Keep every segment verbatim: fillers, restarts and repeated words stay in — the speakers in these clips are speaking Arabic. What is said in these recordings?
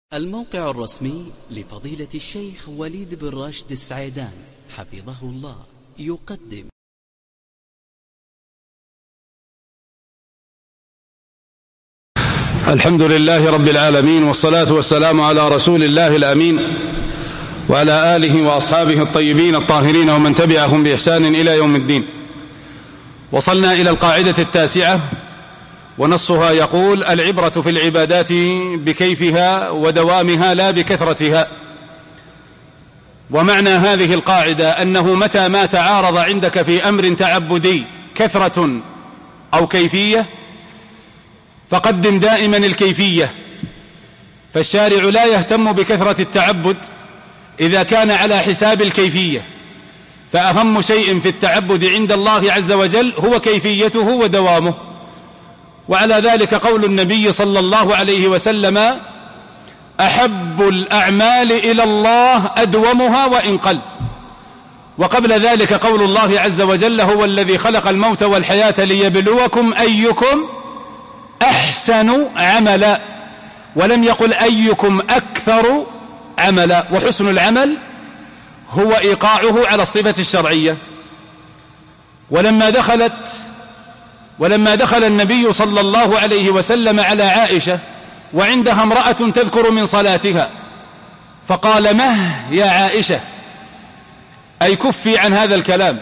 الموقع الرسمي لفضيلة الشيخ وليد بن راشد السعيدان حفظه الله يقدم الحمد لله رب العالمين، والصلاة والسلام على رسول الله الأمين وعلى آله وأصحابه الطيبين الطاهرين ومن تبعهم بإحسان إلى يوم الدين. وصلنا إلى القاعدة التاسعة، ونصها يقول: العبرة في العبادات بكيفها ودوامها لا بكثرتها. ومعنى هذه القاعدة أنه متى ما تعارض عندك في أمر تعبدي كثرة أو كيفية فقدم دائما الكيفية، فالشارع لا يهتم بكثرة التعبد إذا كان على حساب الكيفية، فأهم شيء في التعبد عند الله عز وجل هو كيفيته ودوامه. وعلى ذلك قول النبي صلى الله عليه وسلم: أحب الأعمال إلى الله أدومها وإن قل. وقبل ذلك قول الله عز وجل: هو الذي خلق الموت والحياة ليبلوكم أيكم أحسن عملا، ولم يقل أيكم أكثر عملا. وحسن العمل هو إيقاعه على الصفة الشرعية. ولما دخلت ولما دخل النبي صلى الله عليه وسلم على عائشة وعندها امرأة تذكر من صلاتها، فقال: مه يا عائشة، أي كفي عن هذا الكلام،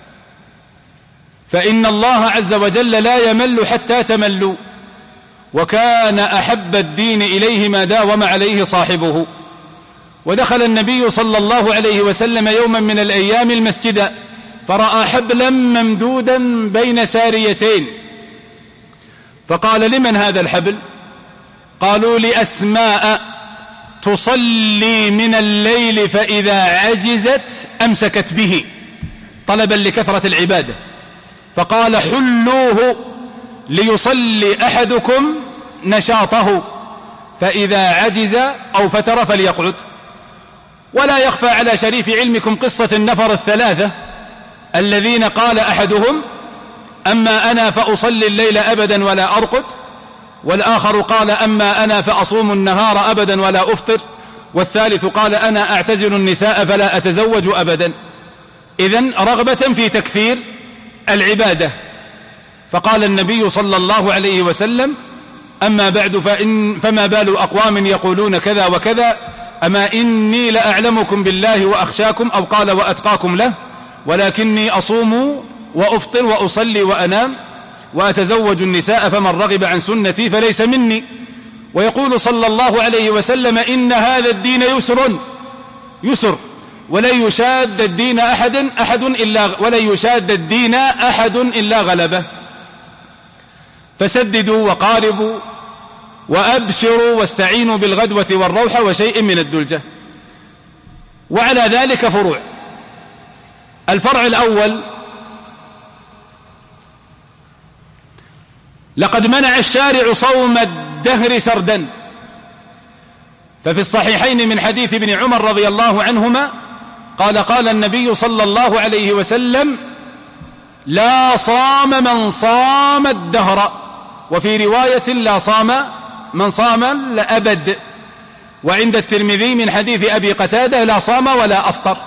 فإن الله عز وجل لا يمل حتى تملوا، وكان أحب الدين إليه ما داوم عليه صاحبه. ودخل النبي صلى الله عليه وسلم يوما من الأيام المسجد، فرأى حبلا ممدودا بين ساريتين، فقال: لمن هذا الحبل؟ قالوا: لأسماء تصلي من الليل فإذا عجزت أمسكت به، طلبا لكثرة العبادة. فقال: حلوه ليصلي أحدكم نشاطه، فإذا عجز أو فتر فليقعد. ولا يخفى على شريف علمكم قصة النفر الثلاثة الذين قال أحدهم: أما أنا فأصلي الليل أبدا ولا أرقد، والآخر قال: أما أنا فأصوم النهار أبدا ولا أفطر، والثالث قال: أنا أعتزل النساء فلا أتزوج أبدا. إذن رغبة في تكثير العبادة. فقال النبي صلى الله عليه وسلم: أما بعد فإن فما بال أقوام يقولون كذا وكذا، أما إني لأعلمكم بالله وأخشاكم، أو قال وأتقاكم له، ولكني أصوم وأفطر وأصلي وأنام وأتزوج النساء، فمن رغب عن سنتي فليس مني. ويقول صلى الله عليه وسلم: إن هذا الدين يسر يسر ولن يشاد الدين أحد أحد إلا ولن يشاد الدين أحد إلا غلبه. فسددوا وقاربوا وأبشروا واستعينوا بالغدوة والروحة وشيء من الدلجة. وعلى ذلك فروع. الفرع الأول: لقد منع الشارع صوم الدهر سردا، ففي الصحيحين من حديث ابن عمر رضي الله عنهما قال: قال النبي صلى الله عليه وسلم: لا صام من صام الدهر، وفي رواية: لا صام من صام لأبد. وعند الترمذي من حديث أبي قتادة: لا صام ولا أفطر.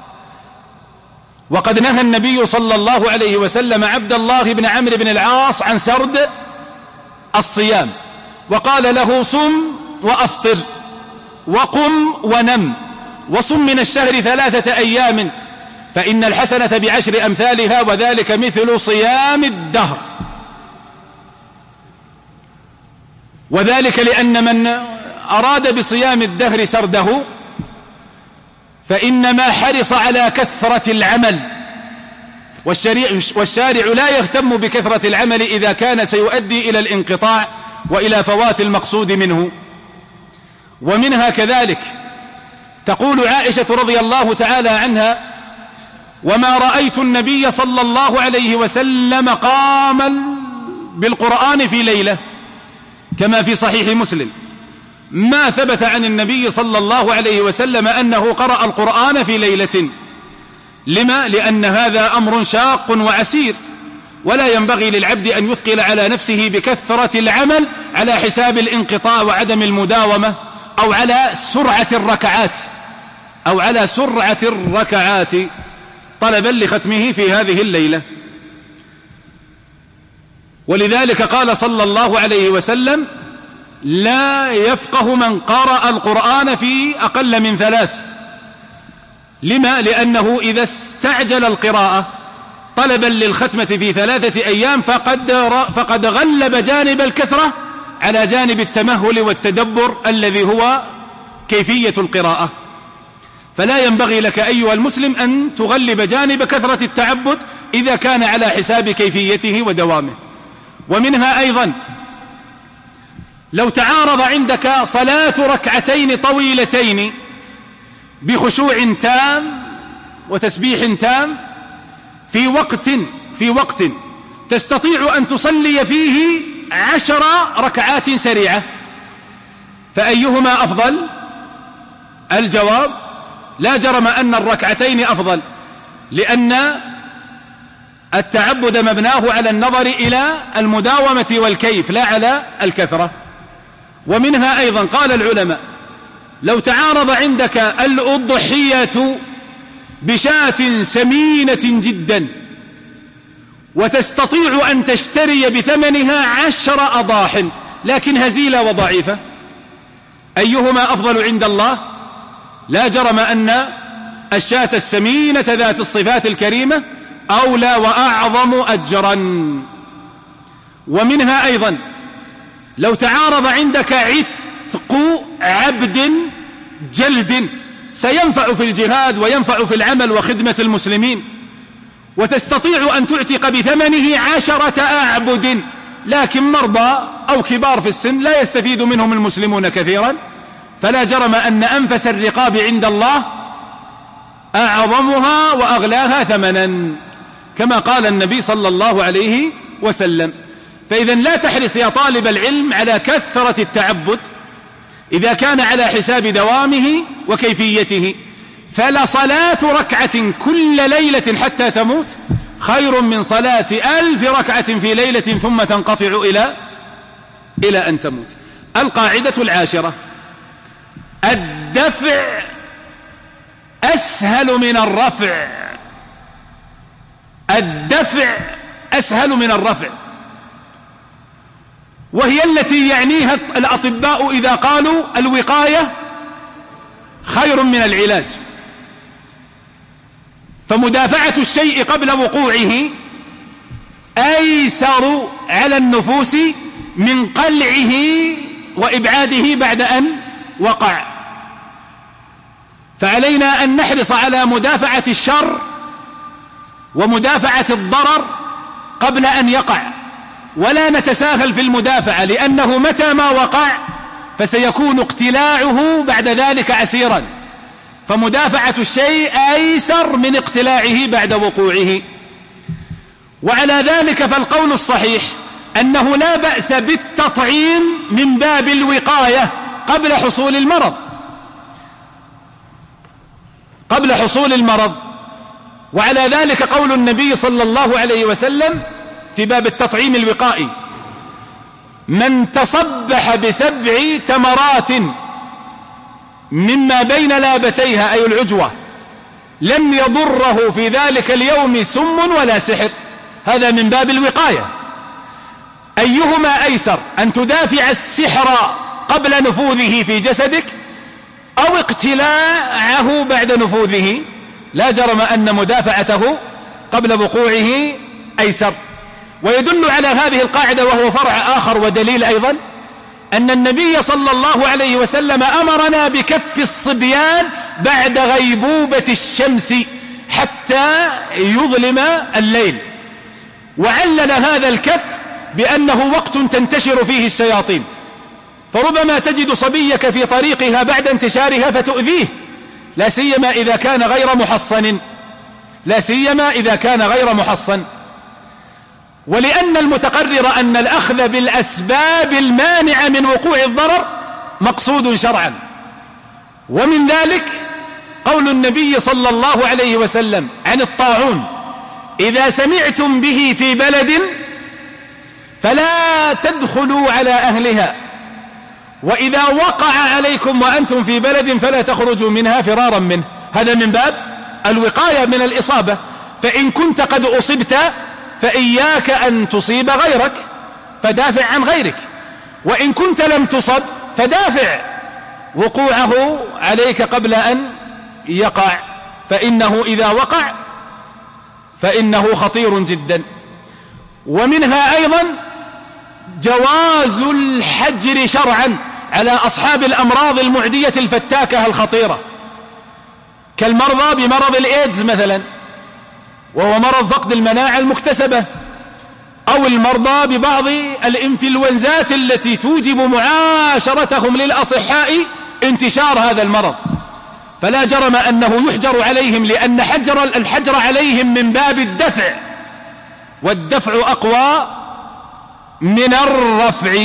وقد نهى النبي صلى الله عليه وسلم عبد الله بن عمرو بن العاص عن سرد الصيام، وقال له: صم وأفطر، وقم ونم، وصم من الشهر ثلاثة أيام، فإن الحسنة بعشر أمثالها، وذلك مثل صيام الدهر. وذلك لأن من أراد بصيام الدهر سرده فإنما حرص على كثرة العمل، والشارع لا يهتم بكثرة العمل إذا كان سيؤدي إلى الانقطاع وإلى فوات المقصود منه. ومنها كذلك تقول عائشة رضي الله تعالى عنها: وما رأيت النبي صلى الله عليه وسلم قام بالقرآن في ليلة، كما في صحيح مسلم. ما ثبت عن النبي صلى الله عليه وسلم أنه قرأ القرآن في ليلة. لما؟ لأن هذا أمر شاق وعسير، ولا ينبغي للعبد أن يثقل على نفسه بكثرة العمل على حساب الانقطاع وعدم المداومة أو على سرعة الركعات أو على سرعة الركعات طلبا لختمه في هذه الليلة. ولذلك قال صلى الله عليه وسلم: لا يفقه من قرأ القرآن في أقل من ثلاث. لما؟ لأنه إذا استعجل القراءة طلبا للختمة في ثلاثة أيام فقد, فقد غلب جانب الكثرة على جانب التمهل والتدبر الذي هو كيفية القراءة. فلا ينبغي لك أيها المسلم أن تغلب جانب كثرة التعبد إذا كان على حساب كيفيته ودوامه. ومنها أيضا لو تعارض عندك صلاة ركعتين طويلتين بخشوع تام وتسبيح تام في وقت في وقت تستطيع أن تصلي فيه عشر ركعات سريعة، فأيهما أفضل؟ الجواب: لا جرم أن الركعتين أفضل، لأن التعبد مبناه على النظر إلى المداومة والكيف لا على الكثرة. ومنها أيضا قال العلماء: لو تعارض عندك الأضحية بشاة سمينة جدا وتستطيع أن تشتري بثمنها عشر أضاح لكن هزيلة وضعيفة، أيهما أفضل عند الله؟ لا جرم أن الشاة السمينة ذات الصفات الكريمة أولى وأعظم أجرا. ومنها أيضا لو تعارض عندك عتق عبد جلد سينفع في الجهاد وينفع في العمل وخدمة المسلمين، وتستطيع أن تعتق بثمنه عشرة أعبد لكن مرضى أو كبار في السن لا يستفيد منهم المسلمون كثيرا، فلا جرم أن أنفس الرقاب عند الله أعظمها وأغلاها ثمنا، كما قال النبي صلى الله عليه وسلم. فإذا لا تحرص يا طالب العلم على كثرة التعبد إذا كان على حساب دوامه وكيفيته، فلصلاة ركعة كل ليلة حتى تموت خير من صلاة ألف ركعة في ليلة ثم تنقطع إلى إلى أن تموت. القاعدة العاشرة: الدفع أسهل من الرفع. الدفع أسهل من الرفع، وهي التي يعنيها الأطباء إذا قالوا الوقاية خير من العلاج. فمدافعة الشيء قبل وقوعه أيسر على النفوس من قلعه وإبعاده بعد أن وقع. فعلينا أن نحرص على مدافعة الشر ومدافعة الضرر قبل أن يقع، ولا نتساهل في المدافعة، لأنه متى ما وقع فسيكون اقتلاعه بعد ذلك عسيرا، فمدافعة الشيء أيسر من اقتلاعه بعد وقوعه. وعلى ذلك فالقول الصحيح أنه لا بأس بالتطعيم من باب الوقاية قبل حصول المرض قبل حصول المرض وعلى ذلك قول النبي صلى الله عليه وسلم في باب التطعيم الوقائي: من تصبح بسبع تمرات مما بين لابتيها أي العجوة لم يضره في ذلك اليوم سم ولا سحر. هذا من باب الوقاية. أيهما أيسر، أن تدافع السحر قبل نفوذه في جسدك أو اقتلاعه بعد نفوذه؟ لا جرم أن مدافعته قبل وقوعه أيسر. ويدل على هذه القاعدة وهو فرع آخر ودليل أيضا أن النبي صلى الله عليه وسلم أمرنا بكف الصبيان بعد غيبوبة الشمس حتى يظلم الليل، وعلل هذا الكف بأنه وقت تنتشر فيه الشياطين، فربما تجد صبيك في طريقها بعد انتشارها فتؤذيه، لا سيما إذا كان غير محصن لا سيما إذا كان غير محصن. ولأن المتقرر أن الأخذ بالأسباب المانعة من وقوع الضرر مقصود شرعا، ومن ذلك قول النبي صلى الله عليه وسلم عن الطاعون: إذا سمعتم به في بلد فلا تدخلوا على أهلها وإذا وقع عليكم وأنتم في بلد فلا تخرجوا منها فرارا منه. هذا من باب الوقاية من الإصابة. فإن كنت قد أصبت فإياك أن تصيب غيرك، فدافع عن غيرك. وإن كنت لم تصب فدافع وقوعه عليك قبل أن يقع، فإنه إذا وقع فإنه خطير جدا. ومنها أيضا جواز الحجر شرعا على أصحاب الأمراض المعدية الفتاكة الخطيرة، كالمرضى بمرض الإيدز مثلا، وهو مرض فقد المناعة المكتسبة، أو المرضى ببعض الإنفلونزات التي توجب معاشرتهم للأصحاء انتشار هذا المرض. فلا جرم أنه يحجر عليهم، لأن حجر الحجر عليهم من باب الدفع، والدفع أقوى من الرفع.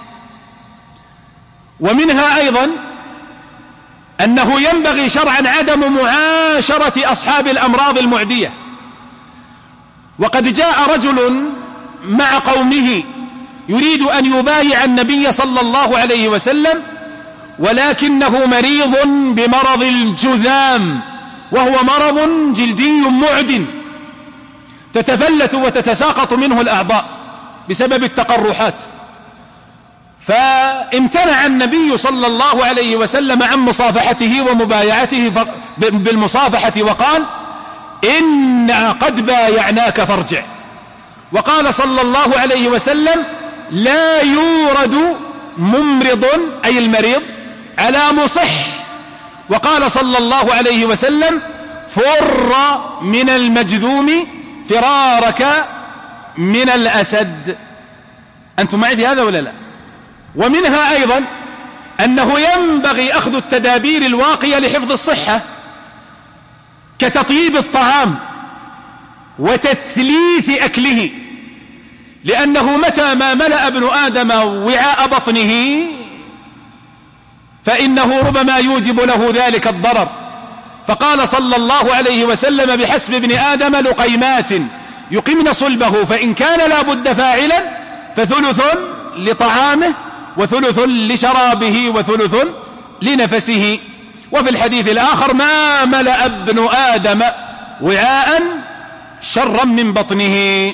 ومنها أيضا أنه ينبغي شرعا عدم معاشرة أصحاب الأمراض المعدية. وقد جاء رجل مع قومه يريد أن يبايع النبي صلى الله عليه وسلم، ولكنه مريض بمرض الجذام، وهو مرض جلدي معد تتفلت وتتساقط منه الأعضاء بسبب التقرحات. فامتنع النبي صلى الله عليه وسلم عن مصافحته ومبايعته بالمصافحة، وقال: إنا قد بايعناك فارجع. وقال صلى الله عليه وسلم: لا يورد ممرض أي المريض على مصح. وقال صلى الله عليه وسلم: فر من المجذوم فرارك من الأسد. أنتم معي في هذا ولا لا؟ ومنها أيضا أنه ينبغي أخذ التدابير الواقية لحفظ الصحة، كتطيب الطعام وتثليث أكله، لأنه متى ما ملأ ابن آدم وعاء بطنه فإنه ربما يوجب له ذلك الضرر. فقال صلى الله عليه وسلم: بحسب ابن آدم لقيمات يقمن صلبه، فإن كان لا بد فاعلا فثلث لطعامه وثلث لشرابه وثلث لنفسه. وفي الحديث الآخر: ما ملأ ابن آدم وعاء شرا من بطنه.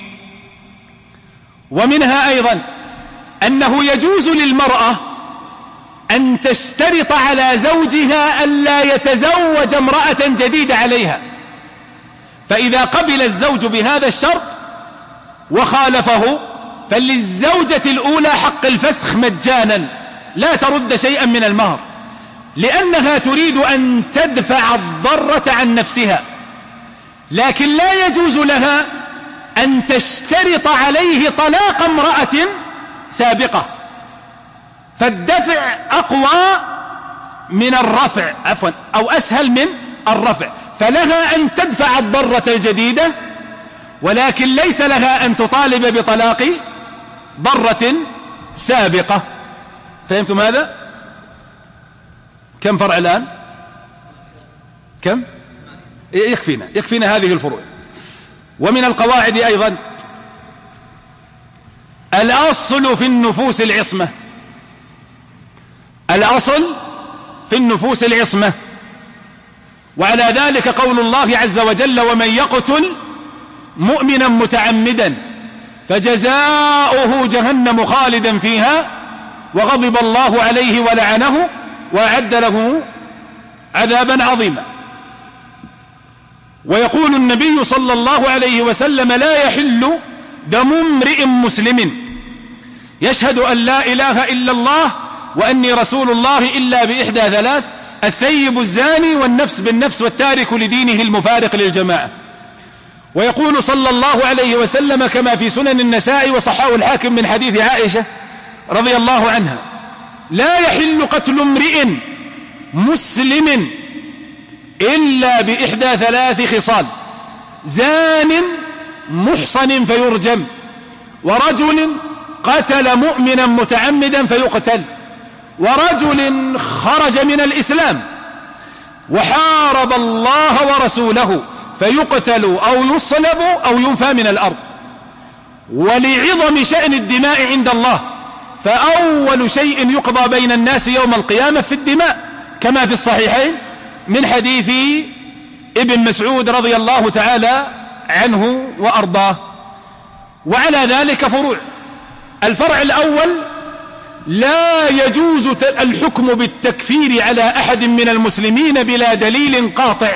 ومنها أيضا أنه يجوز للمرأة أن تشترط على زوجها ألا يتزوج امرأة جديدة عليها، فإذا قبل الزوج بهذا الشرط وخالفه فللزوجة الأولى حق الفسخ مجانا، لا ترد شيئا من المهر، لأنها تريد أن تدفع الضرة عن نفسها. لكن لا يجوز لها أن تشترط عليه طلاق امرأة سابقة، فالدفع أقوى من الرفع، عفوا أو أسهل من الرفع. فلها أن تدفع الضرة الجديدة، ولكن ليس لها أن تطالب بطلاق ضرة سابقة. فهمتم هذا؟ كم فرع الآن؟ كم؟ يكفينا يكفينا هذه الفروع. ومن القواعد أيضا الأصل في النفوس العصمة، الأصل في النفوس العصمة. وعلى ذلك قول الله عز وجل: ومن يقتل مؤمنا متعمدا فجزاؤه جهنم خالدا فيها وغضب الله عليه ولعنه وأعد له عذابا عظيما. ويقول النبي صلى الله عليه وسلم: لا يحل دم امرئ مسلم يشهد أن لا إله إلا الله وأني رسول الله إلا بإحدى ثلاث: الثيب الزاني والنفس بالنفس والتارك لدينه المفارق للجماعة. ويقول صلى الله عليه وسلم كما في سنن النساء وصححه الحاكم من حديث عائشة رضي الله عنها: لا يحل قتل امرئ مسلم إلا بإحدى ثلاث خصال: زان محصن فيرجم، ورجل قتل مؤمنا متعمدا فيقتل، ورجل خرج من الإسلام وحارب الله ورسوله فيقتل أو يصلب أو ينفى من الأرض. ولعظم شأن الدماء عند الله فأول شيء يقضى بين الناس يوم القيامة في الدماء، كما في الصحيحين من حديث ابن مسعود رضي الله تعالى عنه وأرضاه. وعلى ذلك فروع. الفرع الأول: لا يجوز الحكم بالتكفير على أحد من المسلمين بلا دليل قاطع،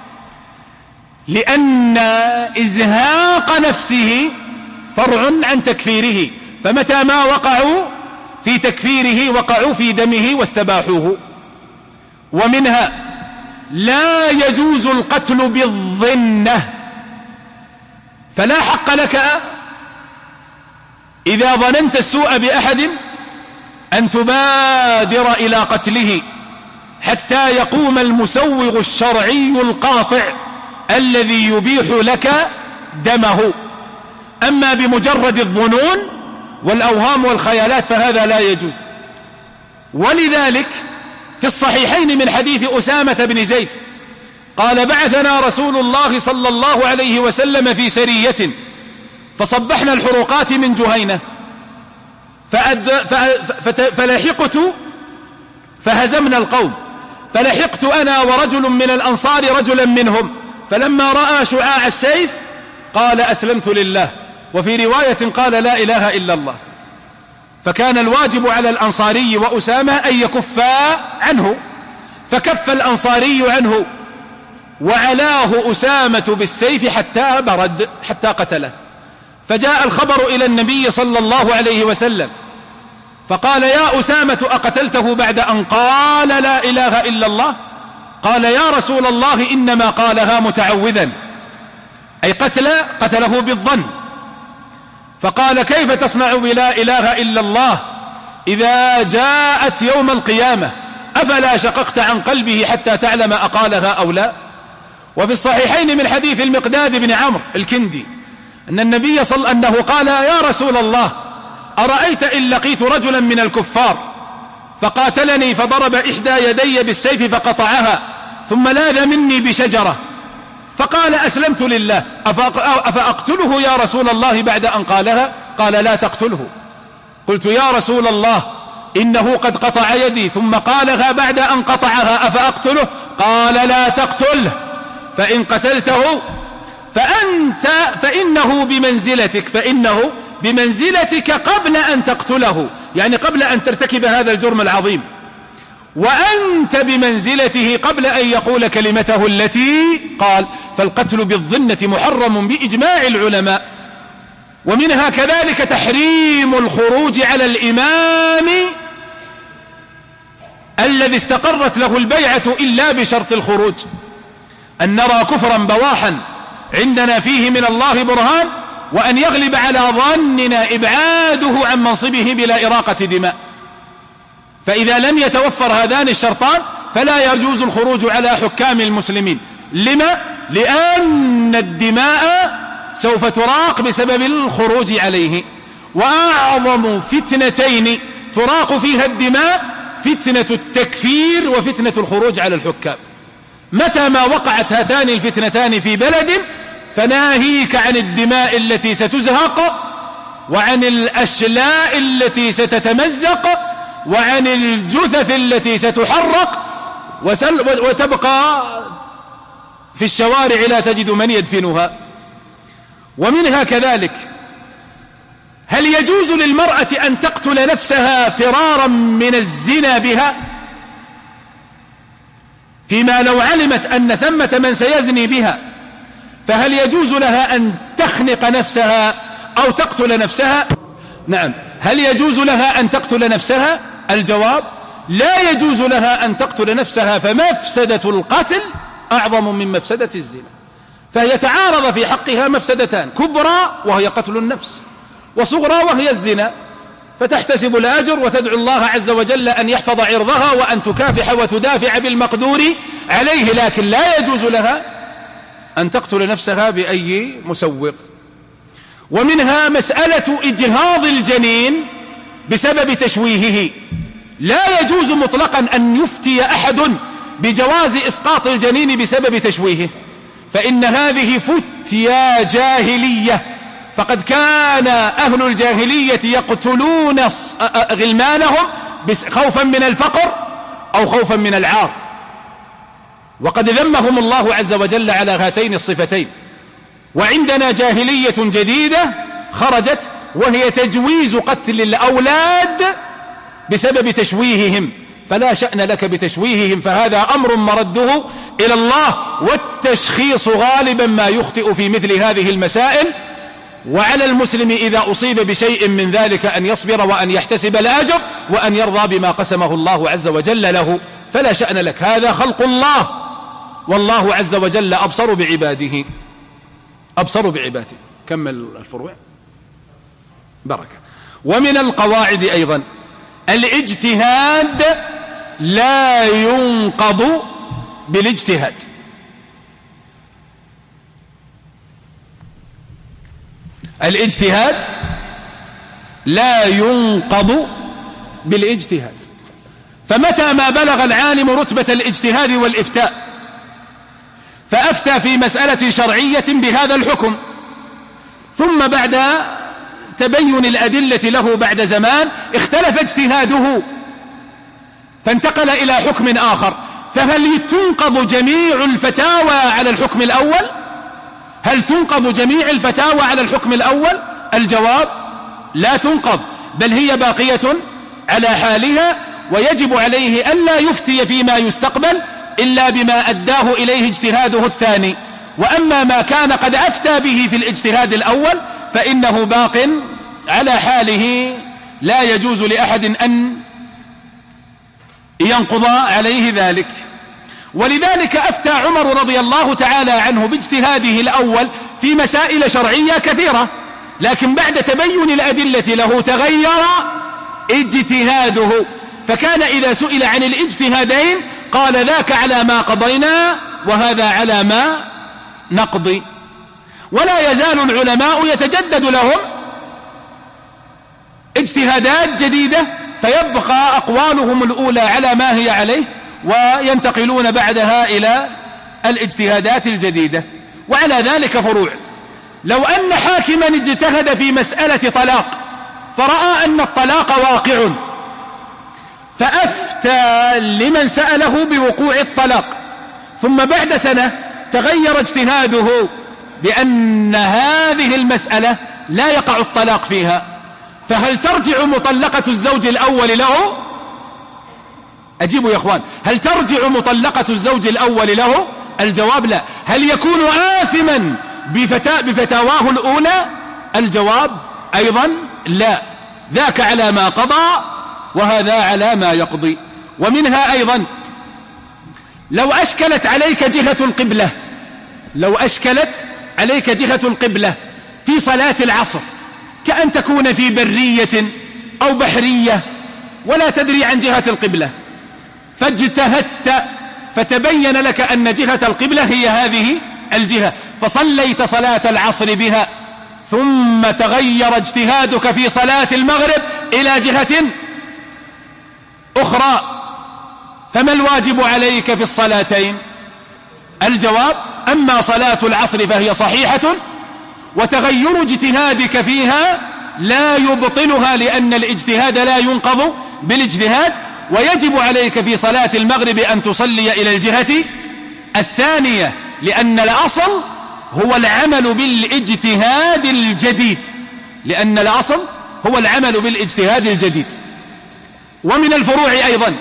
لأن إزهاق نفسه فرع عن تكفيره، فمتى ما وقعوا في تكفيره وقعوا في دمه واستباحوه. ومنها: لا يجوز القتل بالظنة، فلا حق لك إذا ظننت السوء بأحد أن تبادر إلى قتله حتى يقوم المسوغ الشرعي القاطع الذي يبيح لك دمه. أما بمجرد الظنون والأوهام والخيالات فهذا لا يجوز. ولذلك في الصحيحين من حديث أسامة بن زيد قال: بعثنا رسول الله صلى الله عليه وسلم في سرية فصبحنا الحروقات من جهينة فلحقت فهزمنا القوم، فلحقت أنا ورجل من الأنصار رجلا منهم، فلما رأى شعاع السيف قال: أسلمت لله. وفي رواية قال: لا إله إلا الله. فكان الواجب على الأنصاري وأسامة أن يكفا عنه، فكف الأنصاري عنه وعلاه أسامة بالسيف حتى برد، حتى قتله. فجاء الخبر إلى النبي صلى الله عليه وسلم فقال: يا أسامة أقتلته بعد أن قال لا إله إلا الله؟ قال: يا رسول الله إنما قالها متعوذا، أي قتل قتله بالظن. فقال: كيف تصنع بلا إله إلا الله إذا جاءت يوم القيامة؟ أفلا شققت عن قلبه حتى تعلم أقالها أو لا؟ وفي الصحيحين من حديث المقداد بن عمرو الكندي أن النبي صلى أنه قال: يا رسول الله أرأيت إن لقيت رجلا من الكفار فقاتلني فضرب إحدى يدي بالسيف فقطعها ثم لاذ مني بشجرة فقال: أسلمت لله، أفأقتله يا رسول الله بعد أن قالها؟ قال: لا تقتله. قلت: يا رسول الله إنه قد قطع يدي ثم قالها بعد أن قطعها، أفأقتله؟ قال: لا تقتله، فإن قتلته فأنت فإنه بمنزلتك فإنه بمنزلتك قبل أن تقتله، يعني قبل أن ترتكب هذا الجرم العظيم، وأنت بمنزلته قبل أن يقول كلمته التي قال. فالقتل بالظنة محرم بإجماع العلماء. ومنها كذلك تحريم الخروج على الإمام الذي استقرت له البيعة إلا بشرط الخروج. أن نرى كفرا بواحا عندنا فيه من الله برهان، وأن يغلب على ظننا إبعاده عن منصبه بلا إراقة دماء. فإذا لم يتوفر هذان الشرطان فلا يجوز الخروج على حكام المسلمين. لما؟ لأن الدماء سوف تراق بسبب الخروج عليه. وأعظم فتنتين تراق فيها الدماء فتنة التكفير وفتنة الخروج على الحكام. متى ما وقعت هاتان الفتنتان في بلد فناهيك عن الدماء التي ستزهق، وعن الأشلاء التي ستتمزق، وعن الجثث التي ستحرق وتبقى في الشوارع لا تجد من يدفنها. ومنها كذلك: هل يجوز للمرأة أن تقتل نفسها فرارا من الزنا بها، فيما لو علمت أن ثمة من سيزني بها؟ فهل يجوز لها أن تخنق نفسها أو تقتل نفسها؟ نعم. هل يجوز لها أن تقتل نفسها؟ الجواب: لا يجوز لها أن تقتل نفسها، فمفسدة القتل أعظم من مفسدة الزنا. فهي تعارض في حقها مفسدتان: كبرى وهي قتل النفس، وصغرى وهي الزنا. فتحتسب الأجر وتدعو الله عز وجل أن يحفظ عرضها وأن تكافح وتدافع بالمقدور عليه، لكن لا يجوز لها أن تقتل نفسها بأي مسوغ. ومنها مسألة إجهاض الجنين بسبب تشويهه. لا يجوز مطلقا أن يفتي أحد بجواز إسقاط الجنين بسبب تشويهه، فإن هذه فتيا جاهلية فقد كان أهل الجاهلية يقتلون غلمانهم خوفا من الفقر أو خوفا من العار، وقد ذمهم الله عز وجل على هاتين الصفتين. وعندنا جاهلية جديدة خرجت وهي تجويز قتل الأولاد بسبب تشويههم، فلا شأن لك بتشويههم، فهذا أمر مرده إلى الله، والتشخيص غالبا ما يخطئ في مثل هذه المسائل. وعلى المسلم إذا أصيب بشيء من ذلك أن يصبر وأن يحتسب الأجر وأن يرضى بما قسمه الله عز وجل له، فلا شأن لك، هذا خلق الله، والله عز وجل أبصر بعباده أبصر بعباده. كمل الفروع بركة. ومن القواعد أيضا الاجتهاد لا ينقض بالاجتهاد. الاجتهاد لا ينقض بالاجتهاد، فمتى ما بلغ العالم رتبة الاجتهاد والإفتاء فأفتى في مسألة شرعية بهذا الحكم، ثم بعد تبين الأدلة له بعد زمان اختلف اجتهاده فانتقل إلى حكم آخر، فهل تنقض جميع الفتاوى على الحكم الأول؟ هل تنقض جميع الفتاوى على الحكم الأول؟ الجواب لا تنقض، بل هي باقية على حالها، ويجب عليه ألا يفتي فيما يستقبل إلا بما أداه إليه اجتهاده الثاني. وأما ما كان قد أفتى به في الاجتهاد الأول فإنه باق على حاله، لا يجوز لأحد أن ينقض عليه ذلك. ولذلك أفتى عمر رضي الله تعالى عنه باجتهاده الأول في مسائل شرعية كثيرة، لكن بعد تبين الأدلة له تغير اجتهاده، فكان إذا سئل عن الاجتهادين قال ذاك على ما قضينا وهذا على ما نقضي. ولا يزال العلماء يتجدد لهم اجتهادات جديدة، فيبقى أقوالهم الأولى على ما هي عليه، وينتقلون بعدها إلى الاجتهادات الجديدة. وعلى ذلك فروع. لو أن حاكما اجتهد في مسألة طلاق فرأى أن الطلاق واقع، فأفتى لمن سأله بوقوع الطلاق، ثم بعد سنة تغير اجتهاده بأن هذه المسألة لا يقع الطلاق فيها، فهل ترجع مطلقة الزوج الأول له؟ أجيبوا يا أخوان، هل ترجع مطلقة الزوج الأول له؟ الجواب لا. هل يكون آثما بفتا بفتاواه الأولى؟ الجواب أيضا لا، ذاك على ما قضى وهذا على ما يقضي. ومنها أيضا لو أشكلت عليك جهة القبلة، لو أشكلت عليك جهة القبلة في صلاة العصر، كأن تكون في برية أو بحرية ولا تدري عن جهة القبلة، فاجتهدت فتبين لك أن جهة القبلة هي هذه الجهة، فصليت صلاة العصر بها، ثم تغير اجتهادك في صلاة المغرب إلى جهة أخرى، فما الواجب عليك في الصلاتين؟ الجواب أما صلاة العصر فهي صحيحة، وتغير اجتهادك فيها لا يبطلها، لأن الاجتهاد لا ينقض بالاجتهاد. ويجب عليك في صلاة المغرب أن تصلي إلى الجهة الثانية، لأن الأصل هو العمل بالاجتهاد الجديد، لأن الأصل هو العمل بالاجتهاد الجديد. ومن الفروع أيضا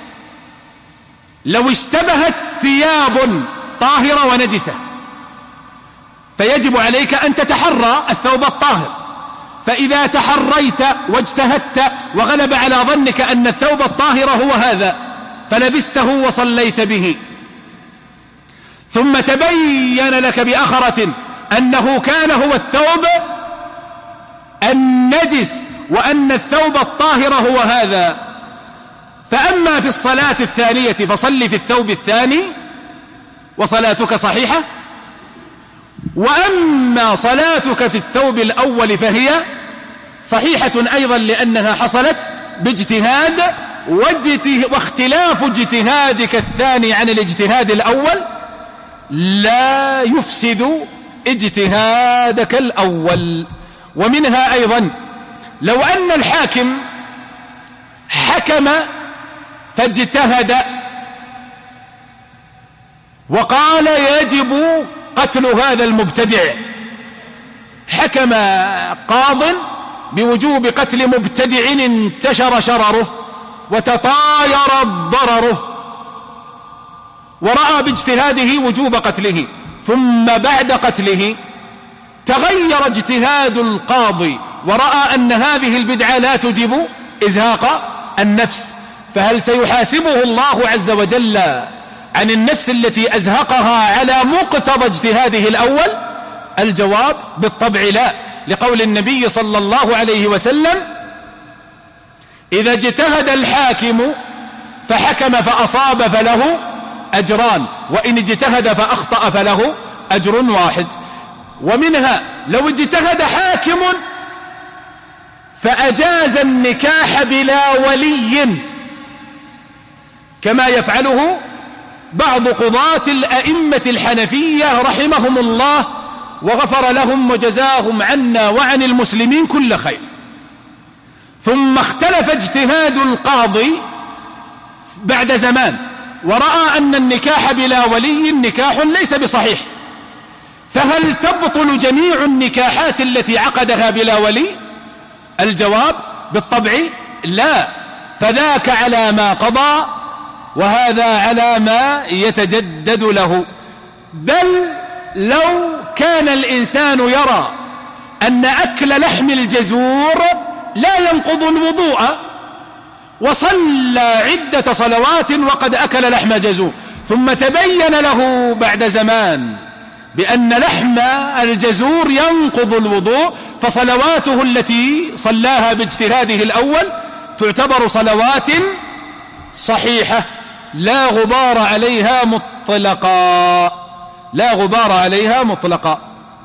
لو اشتبهت ثياب طاهرة ونجسة فيجب عليك أن تتحرى الثوب الطاهر، فإذا تحريت واجتهدت وغلب على ظنك أن الثوب الطاهر هو هذا فلبسته وصليت به، ثم تبين لك بأخرة أنه كان هو الثوب النجس وأن الثوب الطاهر هو هذا، فأما في الصلاة الثانية فصل في الثوب الثاني وصلاتك صحيحة، وأما صلاتك في الثوب الأول فهي صحيحة أيضا، لأنها حصلت باجتهاد، واختلاف اجتهادك الثاني عن الاجتهاد الأول لا يفسد اجتهادك الأول. ومنها أيضا لو أن الحاكم حكم فاجتهد وقال يجب قتل هذا المبتدع، حكم قاض بوجوب قتل مبتدع انتشر شرره وتطاير ضرره، ورأى باجتهاده وجوب قتله، ثم بعد قتله تغير اجتهاد القاضي ورأى أن هذه البدعة لا تجب إزهاق النفس، فهل سيحاسبه الله عز وجل عن النفس التي أزهقها على مقتضى اجتهاده الأول؟ الجواب بالطبع لا، لقول النبي صلى الله عليه وسلم: إذا اجتهد الحاكم فحكم فأصاب فله أجران، وإن اجتهد فأخطأ فله أجر واحد. ومنها لو اجتهد حاكم فأجاز النكاح بلا ولي كما يفعله بعض قضاة الأئمة الحنفية رحمهم الله وغفر لهم وجزاهم عنا وعن المسلمين كل خير، ثم اختلف اجتهاد القاضي بعد زمان ورأى أن النكاح بلا ولي نكاح ليس بصحيح، فهل تبطل جميع النكاحات التي عقدها بلا ولي؟ الجواب بالطبع لا، فذاك على ما قضى وهذا على ما يتجدد له. بل لو كان الإنسان يرى أن أكل لحم الجزور لا ينقض الوضوء وصلى عدة صلوات وقد أكل لحم جزور، ثم تبين له بعد زمان بأن لحم الجزور ينقض الوضوء، فصلواته التي صلاها باجتهاده الأول تعتبر صلوات صحيحة لا غبار عليها مطلقا، لا غبار عليها مطلقا.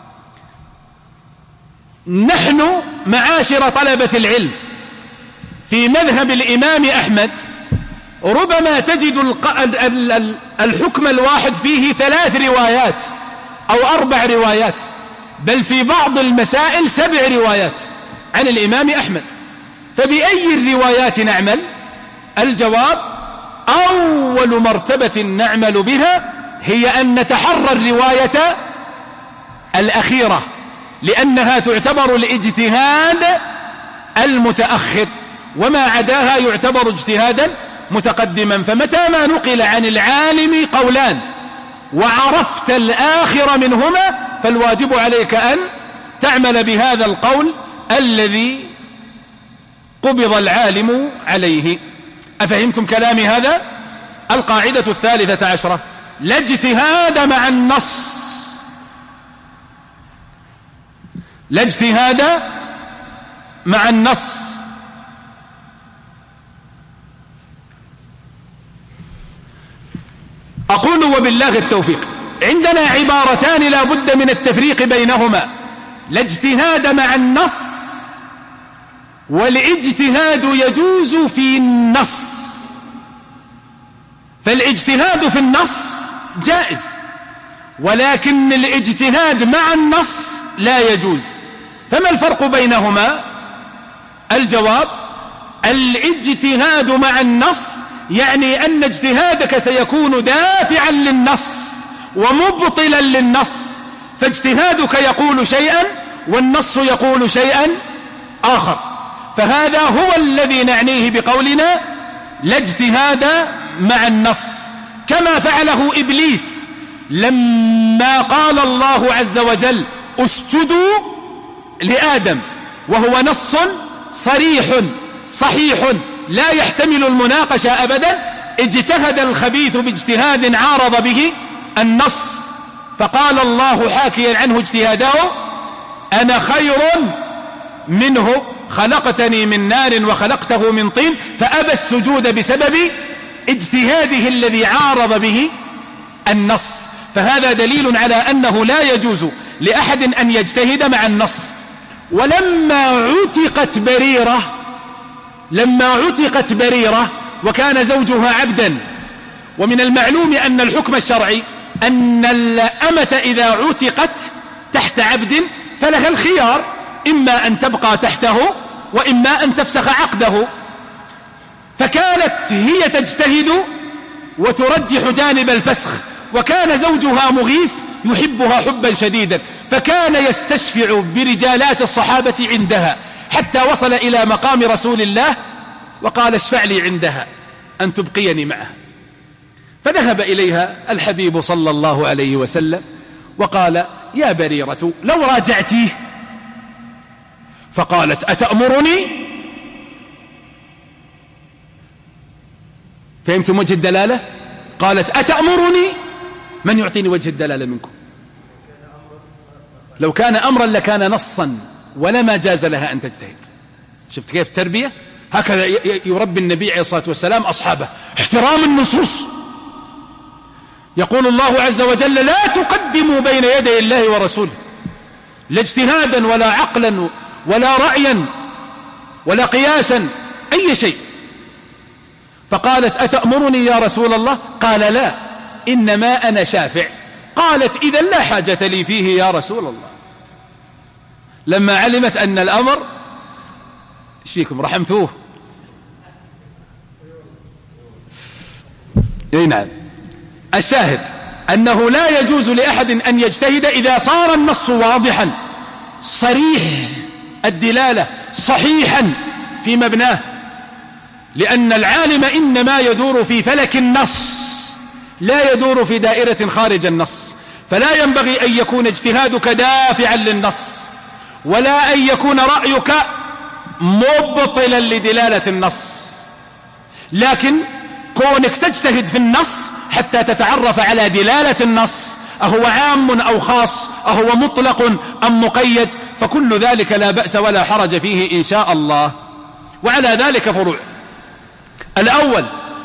نحن معاشر طلبة العلم في مذهب الإمام أحمد ربما تجد الحكم الواحد فيه ثلاث روايات أو أربع روايات، بل في بعض المسائل سبع روايات عن الإمام أحمد، فبأي الروايات نعمل؟ الجواب: أول مرتبة نعمل بها هي أن نتحرى الرواية الأخيرة، لأنها تعتبر الاجتهاد المتأخر، وما عداها يعتبر اجتهادا متقدما. فمتى ما نقل عن العالم قولان وعرفت الآخر منهما فالواجب عليك أن تعمل بهذا القول الذي قبض العالم عليه. أفهمتم كلامي هذا؟ القاعدة الثالثة عشرة: لا اجتهاد مع النص، لا اجتهاد مع النص. أقول وبالله التوفيق. عندنا عبارتان لا بد من التفريق بينهما: لا اجتهاد مع النص، والاجتهاد يجوز في النص. فالاجتهاد في النص جائز، ولكن الاجتهاد مع النص لا يجوز. فما الفرق بينهما؟ الجواب: الاجتهاد مع النص يعني أن اجتهادك سيكون دافعا للنص ومبطلا للنص، فاجتهادك يقول شيئا والنص يقول شيئا آخر، فهذا هو الذي نعنيه بقولنا لا اجتهاد مع النص، كما فعله إبليس لما قال الله عز وجل اسجدوا لآدم، وهو نص صريح صحيح لا يحتمل المناقشة أبدا. اجتهد الخبيث باجتهاد عارض به النص، فقال الله حاكيا عنه اجتهاده: أنا خير منه خلقتني من نار وخلقته من طين، فأبى السجود بسبب اجتهاده الذي عارض به النص. فهذا دليل على أنه لا يجوز لأحد أن يجتهد مع النص. ولما عتقت بريرة لما عتقت بريرة وكان زوجها عبدا، ومن المعلوم أن الحكم الشرعي أن الأمة إذا عتقت تحت عبد فلها الخيار، إما أن تبقى تحته وإما أن تفسخ عقده. فكانت هي تجتهد وترجح جانب الفسخ، وكان زوجها مغيث يحبها حبا شديدا، فكان يستشفع برجالات الصحابة عندها حتى وصل إلى مقام رسول الله وقال اشفع لي عندها أن تبقيني معها. فذهب إليها الحبيب صلى الله عليه وسلم وقال يا بريرة لو راجعتيه. فقالت أتأمرني؟ فهمتم وجه الدلالة؟ قالت أتأمرني؟ من يعطيني وجه الدلالة منكم؟ لو كان أمرا لكان نصا ولما جاز لها أن تجتهد. شفت كيف التربية؟ هكذا يربي النبي عليه الصلاة والسلام أصحابه، احترام النصوص. يقول الله عز وجل لا تقدموا بين يدي الله ورسوله، لا اجتهادا ولا عقلا ولا رأيا ولا قياسا أي شيء. فقالت أتأمرني يا رسول الله؟ قال لا إنما أنا شافع. قالت إذا لا حاجة لي فيه يا رسول الله. لما علمت أن الأمر ايش فيكم رحمتوه؟ اي نعم. الشاهد أنه لا يجوز لأحد أن يجتهد إذا صار النص واضحا صريح الدلالة صحيحا في مبناه، لأن العالم إنما يدور في فلك النص لا يدور في دائرة خارج النص. فلا ينبغي أن يكون اجتهادك دافعا للنص، ولا أن يكون رأيك مبطلا لدلالة النص، لكن كونك تجتهد في النص حتى تتعرف على دلالة النص، أهو عام أو خاص، أهو مطلق أم مقيد، فكل ذلك لا بأس ولا حرج فيه إن شاء الله. وعلى ذلك فروع. الأول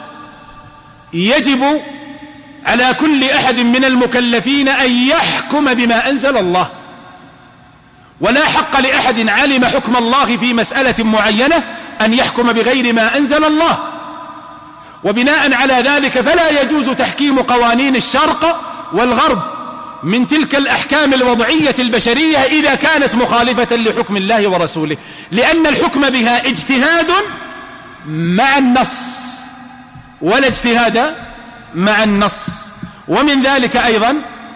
يجب على كل أحد من المكلفين أن يحكم بما أنزل الله، ولا حق لأحد علم حكم الله في مسألة معينة أن يحكم بغير ما أنزل الله. وبناء على ذلك فلا يجوز تحكيم قوانين الشرق والغرب من تلك الأحكام الوضعية البشرية إذا كانت مخالفة لحكم الله ورسوله، لأن الحكم بها اجتهاد مع النص ولا اجتهاد مع النص. ومن ذلك أيضا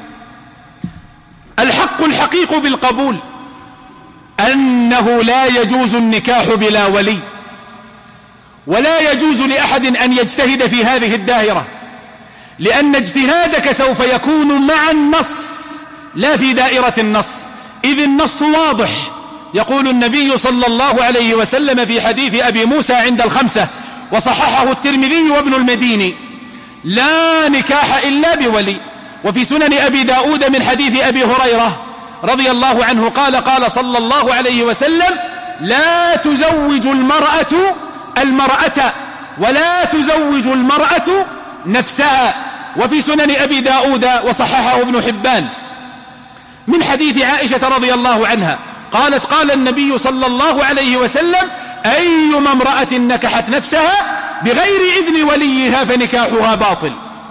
الحق الحقيق بالقبول أنه لا يجوز النكاح بلا ولي، ولا يجوز لأحد أن يجتهد في هذه الدائرة، لأن اجتهادك سوف يكون مع النص لا في دائرة النص، إذ النص واضح. يقول النبي صلى الله عليه وسلم في حديث أبي موسى عند الخمسة وصححه الترمذي وابن المديني لا نكاح إلا بولي. وفي سنن أبي داود من حديث أبي هريرة رضي الله عنه قال قال صلى الله عليه وسلم لا تزوج المرأة المرأة ولا تزوج المرأة نفسها. وفي سنن أبي داود وصححه ابن حبان من حديث عائشة رضي الله عنها قالت قال النبي صلى الله عليه وسلم أيما امرأة نكحت نفسها بغير إذن وليها فنكاحها باطل،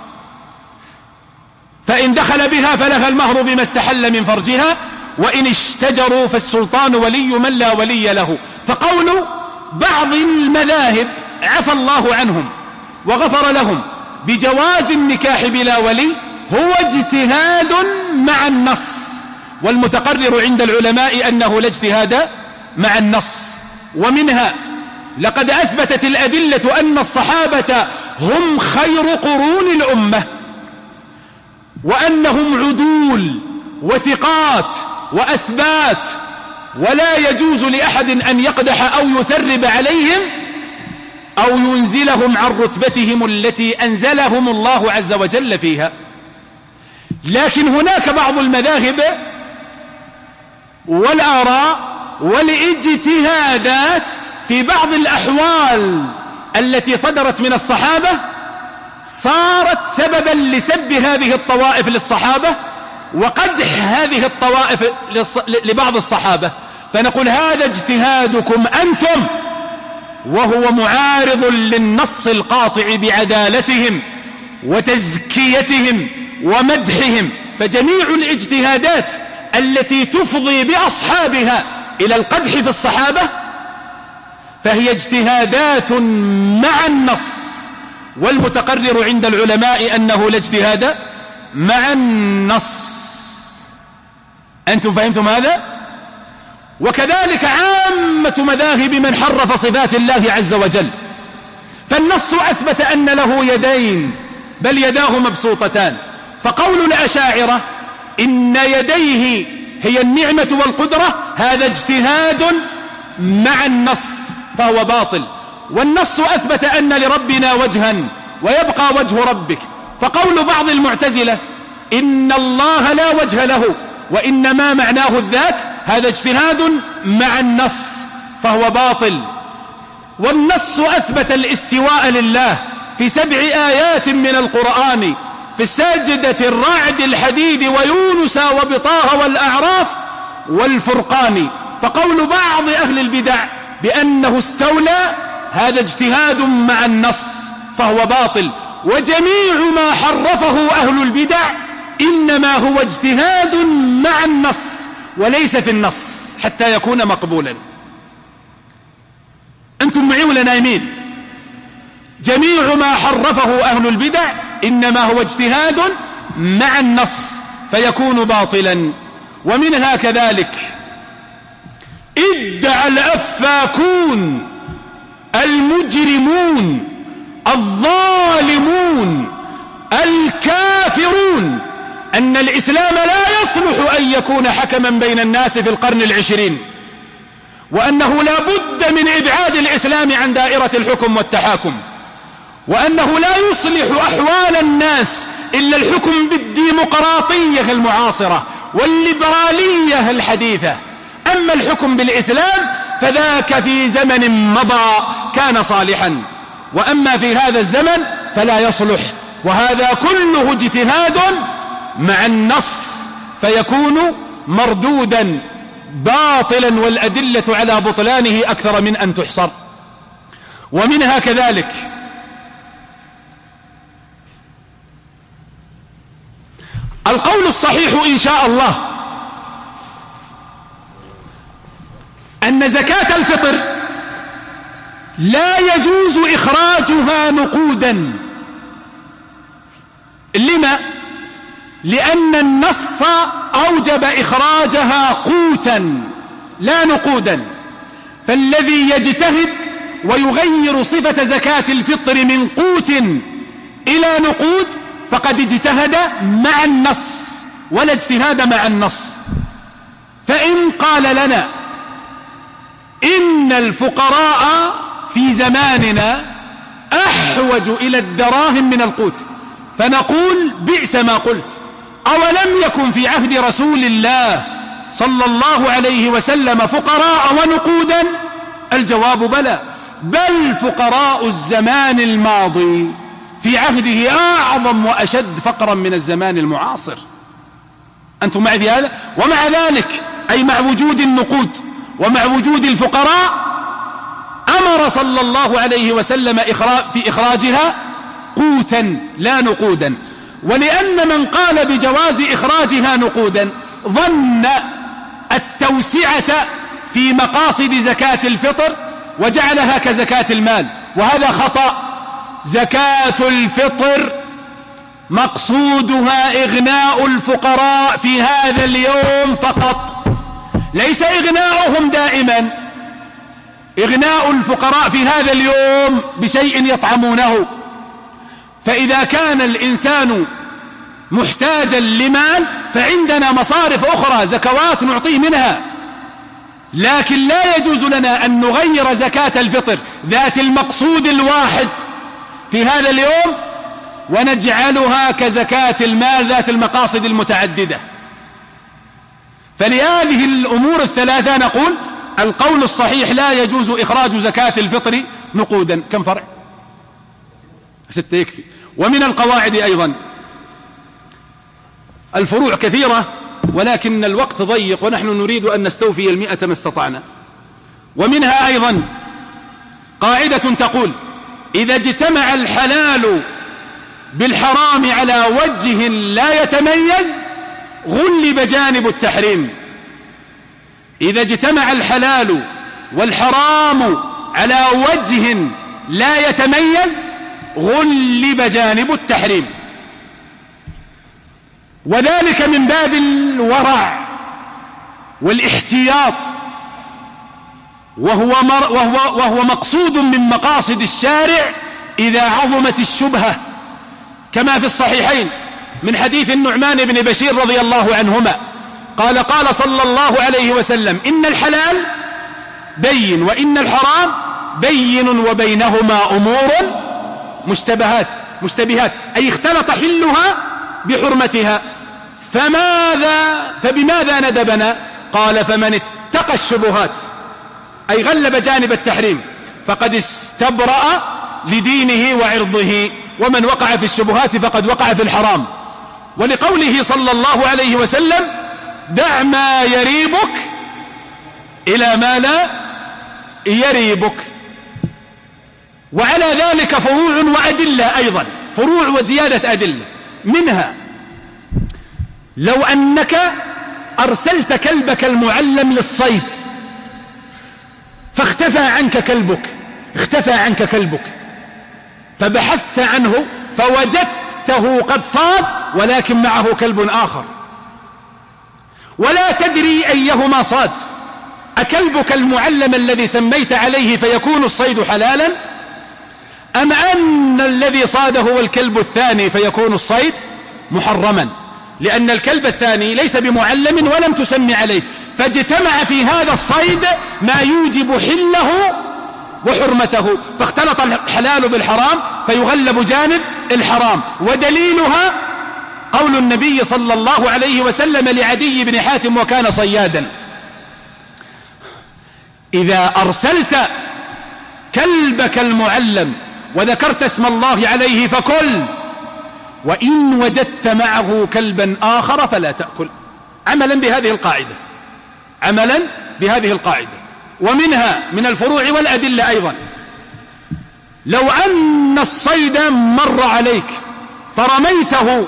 فإن دخل بها فلها المهر بما استحل من فرجها، وإن اشتجروا فالسلطان ولي من لا ولي له. فقول بعض المذاهب عفى الله عنهم وغفر لهم بجواز النكاح بلا ولي هو اجتهاد مع النص، والمتقرر عند العلماء أنه لا اجتهاد مع النص. ومنها لقد أثبتت الأدلة أن الصحابة هم خير قرون الأمة، وأنهم عدول وثقات وأثبات، ولا يجوز لأحد أن يقدح أو يثرب عليهم أو ينزلهم عن رتبتهم التي أنزلهم الله عز وجل فيها. لكن هناك بعض المذاهب والآراء والاجتهادات في بعض الأحوال التي صدرت من الصحابة صارت سببا لسب هذه الطوائف للصحابة وقدح هذه الطوائف لبعض الصحابة، فنقول هذا اجتهادكم أنتم، وهو معارض للنص القاطع بعدالتهم وتزكيتهم ومدحهم. فجميع الاجتهادات التي تفضي بأصحابها إلى القدح في الصحابة فهي اجتهادات مع النص، والمتقرر عند العلماء أنه لا اجتهاد مع النص. أنتم فهمتم هذا؟ وكذلك عامة مذاهب من حرف صفات الله عز وجل، فالنص أثبت أن له يدين بل يداه مبسوطتان، فقول الأشاعرة إن يديه هي النعمة والقدرة هذا اجتهاد مع النص فهو باطل، والنص أثبت أن لربنا وجها ويبقى وجه ربك. فقول بعض المعتزلة إن الله لا وجه له وإنما معناه الذات هذا اجتهاد مع النص فهو باطل. والنص أثبت الاستواء لله في سبع آيات من القرآن في السجدة، الرعد، الحديد، ويونس، وبطه، والأعراف، والفرقان. فقول بعض أهل البدع بأنه استولى هذا اجتهاد مع النص فهو باطل، وجميع ما حرفه أهل البدع إنما هو اجتهاد مع النص وليس في النص حتى يكون مقبولا. أنتم معي ولا نايمين؟ جميع ما حرفه أهل البدع إنما هو اجتهاد مع النص فيكون باطلا. ومنها كذلك ادعى الأفاكون المجرمون الظالمون الكافرون أن الإسلام لا يصلح أن يكون حكما بين الناس في القرن العشرين، وأنه لا بد من إبعاد الإسلام عن دائرة الحكم والتحاكم، وأنه لا يصلح أحوال الناس إلا الحكم بالديمقراطية المعاصرة والليبرالية الحديثة. أما الحكم بالإسلام فذاك في زمن مضى كان صالحا، وأما في هذا الزمن فلا يصلح، وهذا كله اجتهاد مع النص فيكون مردودا باطلا، والأدلة على بطلانه أكثر من أن تحصر. ومنها كذلك القول الصحيح إن شاء الله أن زكاة الفطر لا يجوز إخراجها نقودا. لما؟ لأن النص أوجب إخراجها قوتا لا نقودا، فالذي يجتهد ويغير صفة زكاة الفطر من قوت إلى نقود فقد اجتهد مع النص ولا اجتهاد مع النص. فإن قال لنا إن الفقراء في زماننا أحوج إلى الدراهم من القوت، فنقول بئس ما قلت، أولم يكن في عهد رسول الله صلى الله عليه وسلم فقراء ونقودا؟ الجواب بلى، بل فقراء الزمان الماضي في عهده أعظم وأشد فقرا من الزمان المعاصر. أنتم معي في هذا؟ ومع ذلك أي مع وجود النقود ومع وجود الفقراء أمر صلى الله عليه وسلم في إخراجها قوتا لا نقودا. ولأن من قال بجواز إخراجها نقودا ظن التوسعة في مقاصد زكاة الفطر وجعلها كزكاة المال، وهذا خطأ. زكاة الفطر مقصودها إغناء الفقراء في هذا اليوم فقط، ليس إغناؤهم دائما. إغناء الفقراء في هذا اليوم بشيء يطعمونه، فإذا كان الإنسان محتاجا لمال فعندنا مصارف أخرى زكوات نعطيه منها، لكن لا يجوز لنا أن نغير زكاة الفطر ذات المقصود الواحد في هذا اليوم ونجعلها كزكاة المال ذات المقاصد المتعددة. فلهذه الأمور الثلاثة نقول القول الصحيح لا يجوز إخراج زكاة الفطر نقودا. كم فرع؟ ستة يكفي. ومن القواعد أيضا، الفروع كثيرة ولكن الوقت ضيق ونحن نريد أن نستوفي المئة ما استطعنا. ومنها أيضا قاعدة تقول إذا اجتمع الحلال بالحرام على وجه لا يتميز غلب جانب التحريم. إذا اجتمع الحلال والحرام على وجه لا يتميز غلب جانب التحريم، وذلك من باب الورع والاحتياط، وهو, مر وهو, وهو مقصود من مقاصد الشارع إذا عظمت الشبهة، كما في الصحيحين من حديث النعمان بن بشير رضي الله عنهما قال قال صلى الله عليه وسلم: إن الحلال بين وإن الحرام بين وبينهما أمور مشتبهات مشتبهات أي اختلط حلها بحرمتها، فماذا فبماذا ندبنا؟ قال: فمن اتقى الشبهات أي غلب جانب التحريم فقد استبرأ لدينه وعرضه، ومن وقع في الشبهات فقد وقع في الحرام. ولقوله صلى الله عليه وسلم: دع ما يريبك إلى ما لا يريبك. وعلى ذلك فروع وأدلة أيضا، فروع وزيادة أدلة، منها لو أنك أرسلت كلبك المعلم للصيد فاختفى عنك كلبك اختفى عنك كلبك فبحثت عنه فوجدته قد صاد ولكن معه كلب آخر ولا تدري أيهما صاد، أكلبك المعلم الذي سميت عليه فيكون الصيد حلالا، أم أن الذي صاد هو الكلب الثاني فيكون الصيد محرما؟ لأن الكلب الثاني ليس بمعلم ولم تسمي عليه، فاجتمع في هذا الصيد ما يوجب حله وحرمته، فاختلط الحلال بالحرام فيغلب جانب الحرام. ودليلها قول النبي صلى الله عليه وسلم لعدي بن حاتم وكان صيادا: إذا أرسلت كلبك المعلم وذكرت اسم الله عليه فكل، وإن وجدت معه كلبا آخر فلا تأكل، عملا بهذه القاعدة عملا بهذه القاعدة. ومنها من الفروع والأدلة أيضا، لو أن الصيد مر عليك فرميته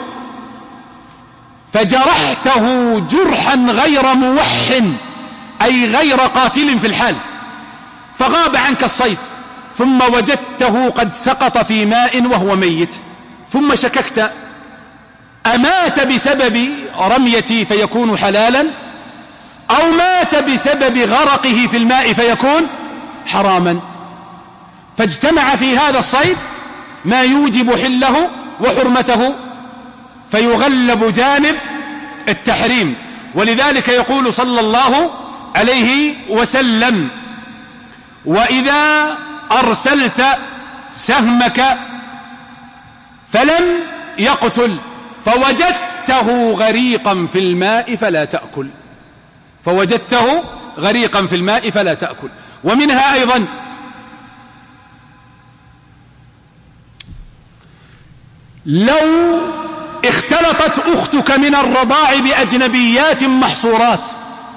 فجرحته جرحا غير موح أي غير قاتل في الحال، فغاب عنك الصيد ثم وجدته قد سقط في ماء وهو ميت، ثم شككت أمات بسبب رميتي فيكون حلالا أو مات بسبب غرقه في الماء فيكون حراما، فاجتمع في هذا الصيد ما يوجب حله وحرمته فيغلب جانب التحريم. ولذلك يقول صلى الله عليه وسلم: وإذا أرسلت سهمك فلم يقتل فوجدته غريقا في الماء فلا تأكل فوجدته غريقا في الماء فلا تأكل. ومنها أيضا لو اختلطت أختك من الرضاع بأجنبيات محصورات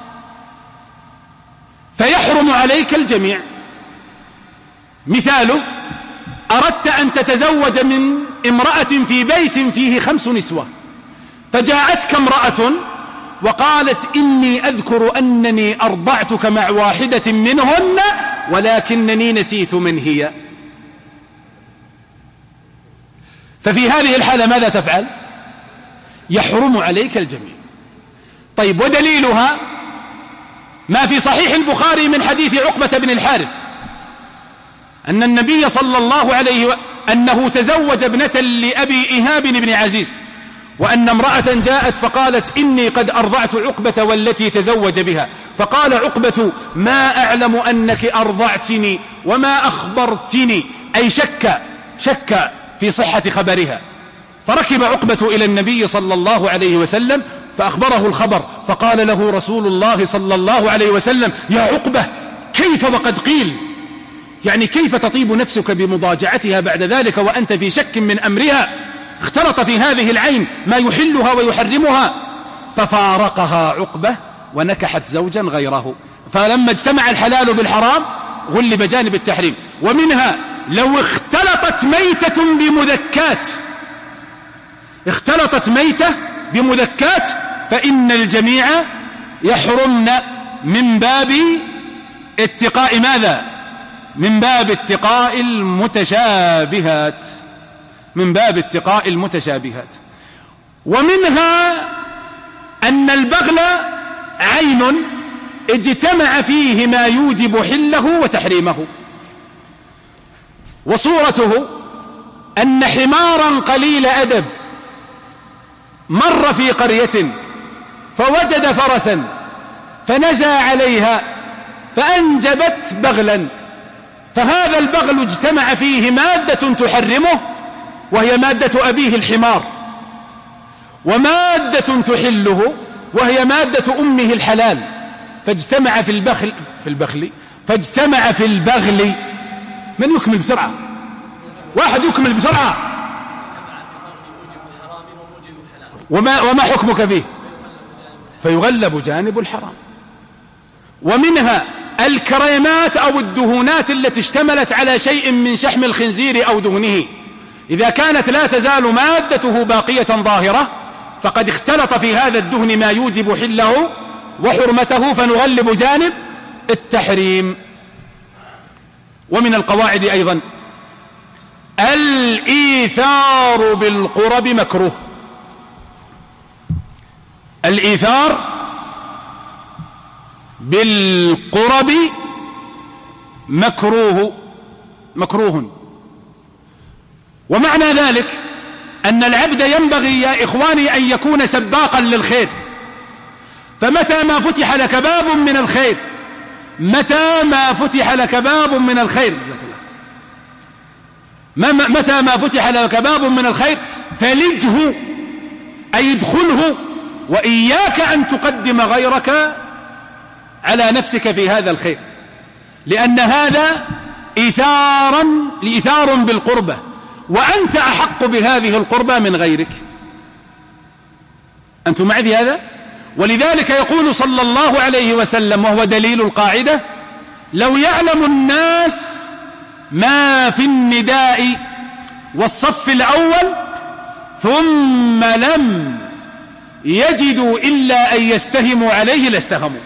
فيحرم عليك الجميع. مثاله: أردت أن تتزوج من امرأة في بيت فيه خمس نسوة، فجاءتك امرأة وقالت: إني أذكر أنني أرضعتك مع واحدة منهن ولكنني نسيت من هي. ففي هذه الحالة ماذا تفعل؟ يحرم عليك الجميع. طيب، ودليلها ما في صحيح البخاري من حديث عقبة بن الحارث أن النبي صلى الله عليه وسلم أنه تزوج ابنة لأبي إيهاب بن عزيز، وأن امرأة جاءت فقالت: إني قد أرضعت عقبة والتي تزوج بها، فقال عقبة: ما أعلم أنك أرضعتني وما أخبرتني، أي شك شك في صحة خبرها. فركب عقبة إلى النبي صلى الله عليه وسلم فأخبره الخبر، فقال له رسول الله صلى الله عليه وسلم: يا عقبة، كيف وقد قيل؟ يعني كيف تطيب نفسك بمضاجعتها بعد ذلك وأنت في شك من أمرها؟ اختلط في هذه العين ما يحلها ويحرمها. ففارقها عقبة ونكحت زوجا غيره. فلما اجتمع الحلال بالحرام غلب جانب التحريم. ومنها لو اختلطت ميتة بمذكات اختلطت ميتة بمذكات فإن الجميع يحرمن من باب اتقاء ماذا؟ من باب اتقاء المتشابهات، من باب اتقاء المتشابهات. ومنها أن البغل عين اجتمع فيه ما يوجب حله وتحريمه، وصورته أن حمارا قليل أدب مر في قرية فوجد فرسا فنزى عليها فأنجبت بغلا، فهذا البغل اجتمع فيه مادة تحرمه وهي مادة أبيه الحمار، ومادة تحله وهي مادة أمه الحلال، فاجتمع في البخل في البخل فاجتمع في البغل. من يكمل بسرعة؟ واحد يكمل بسرعة. وما, وما حكمك فيه؟ فيغلب جانب الحرام. ومنها الكريمات أو الدهونات التي اشتملت على شيء من شحم الخنزير أو دهنه، إذا كانت لا تزال مادته باقية ظاهرة فقد اختلط في هذا الدهن ما يوجب حله وحرمته، فنغلب جانب التحريم. ومن القواعد أيضا الإيثار بالقرب مكروه. الإيثار بالقرب مكروه مكروه ومعنى ذلك أن العبد ينبغي يا إخواني أن يكون سباقا للخير، فمتى ما فتح لك باب من الخير متى ما فتح لك باب من الخير متى ما فتح لك باب من الخير فلجه أي ادخله، وإياك أن تقدم غيرك على نفسك في هذا الخير، لأن هذا إيثارا لإيثار بالقربة، وأنت أحق بهذه القربة من غيرك. أنتم معي في هذا؟ ولذلك يقول صلى الله عليه وسلم، وهو دليل القاعدة: لو يعلم الناس ما في النداء والصف الأول ثم لم يجدوا إلا أن يستهموا عليه لاستهموا.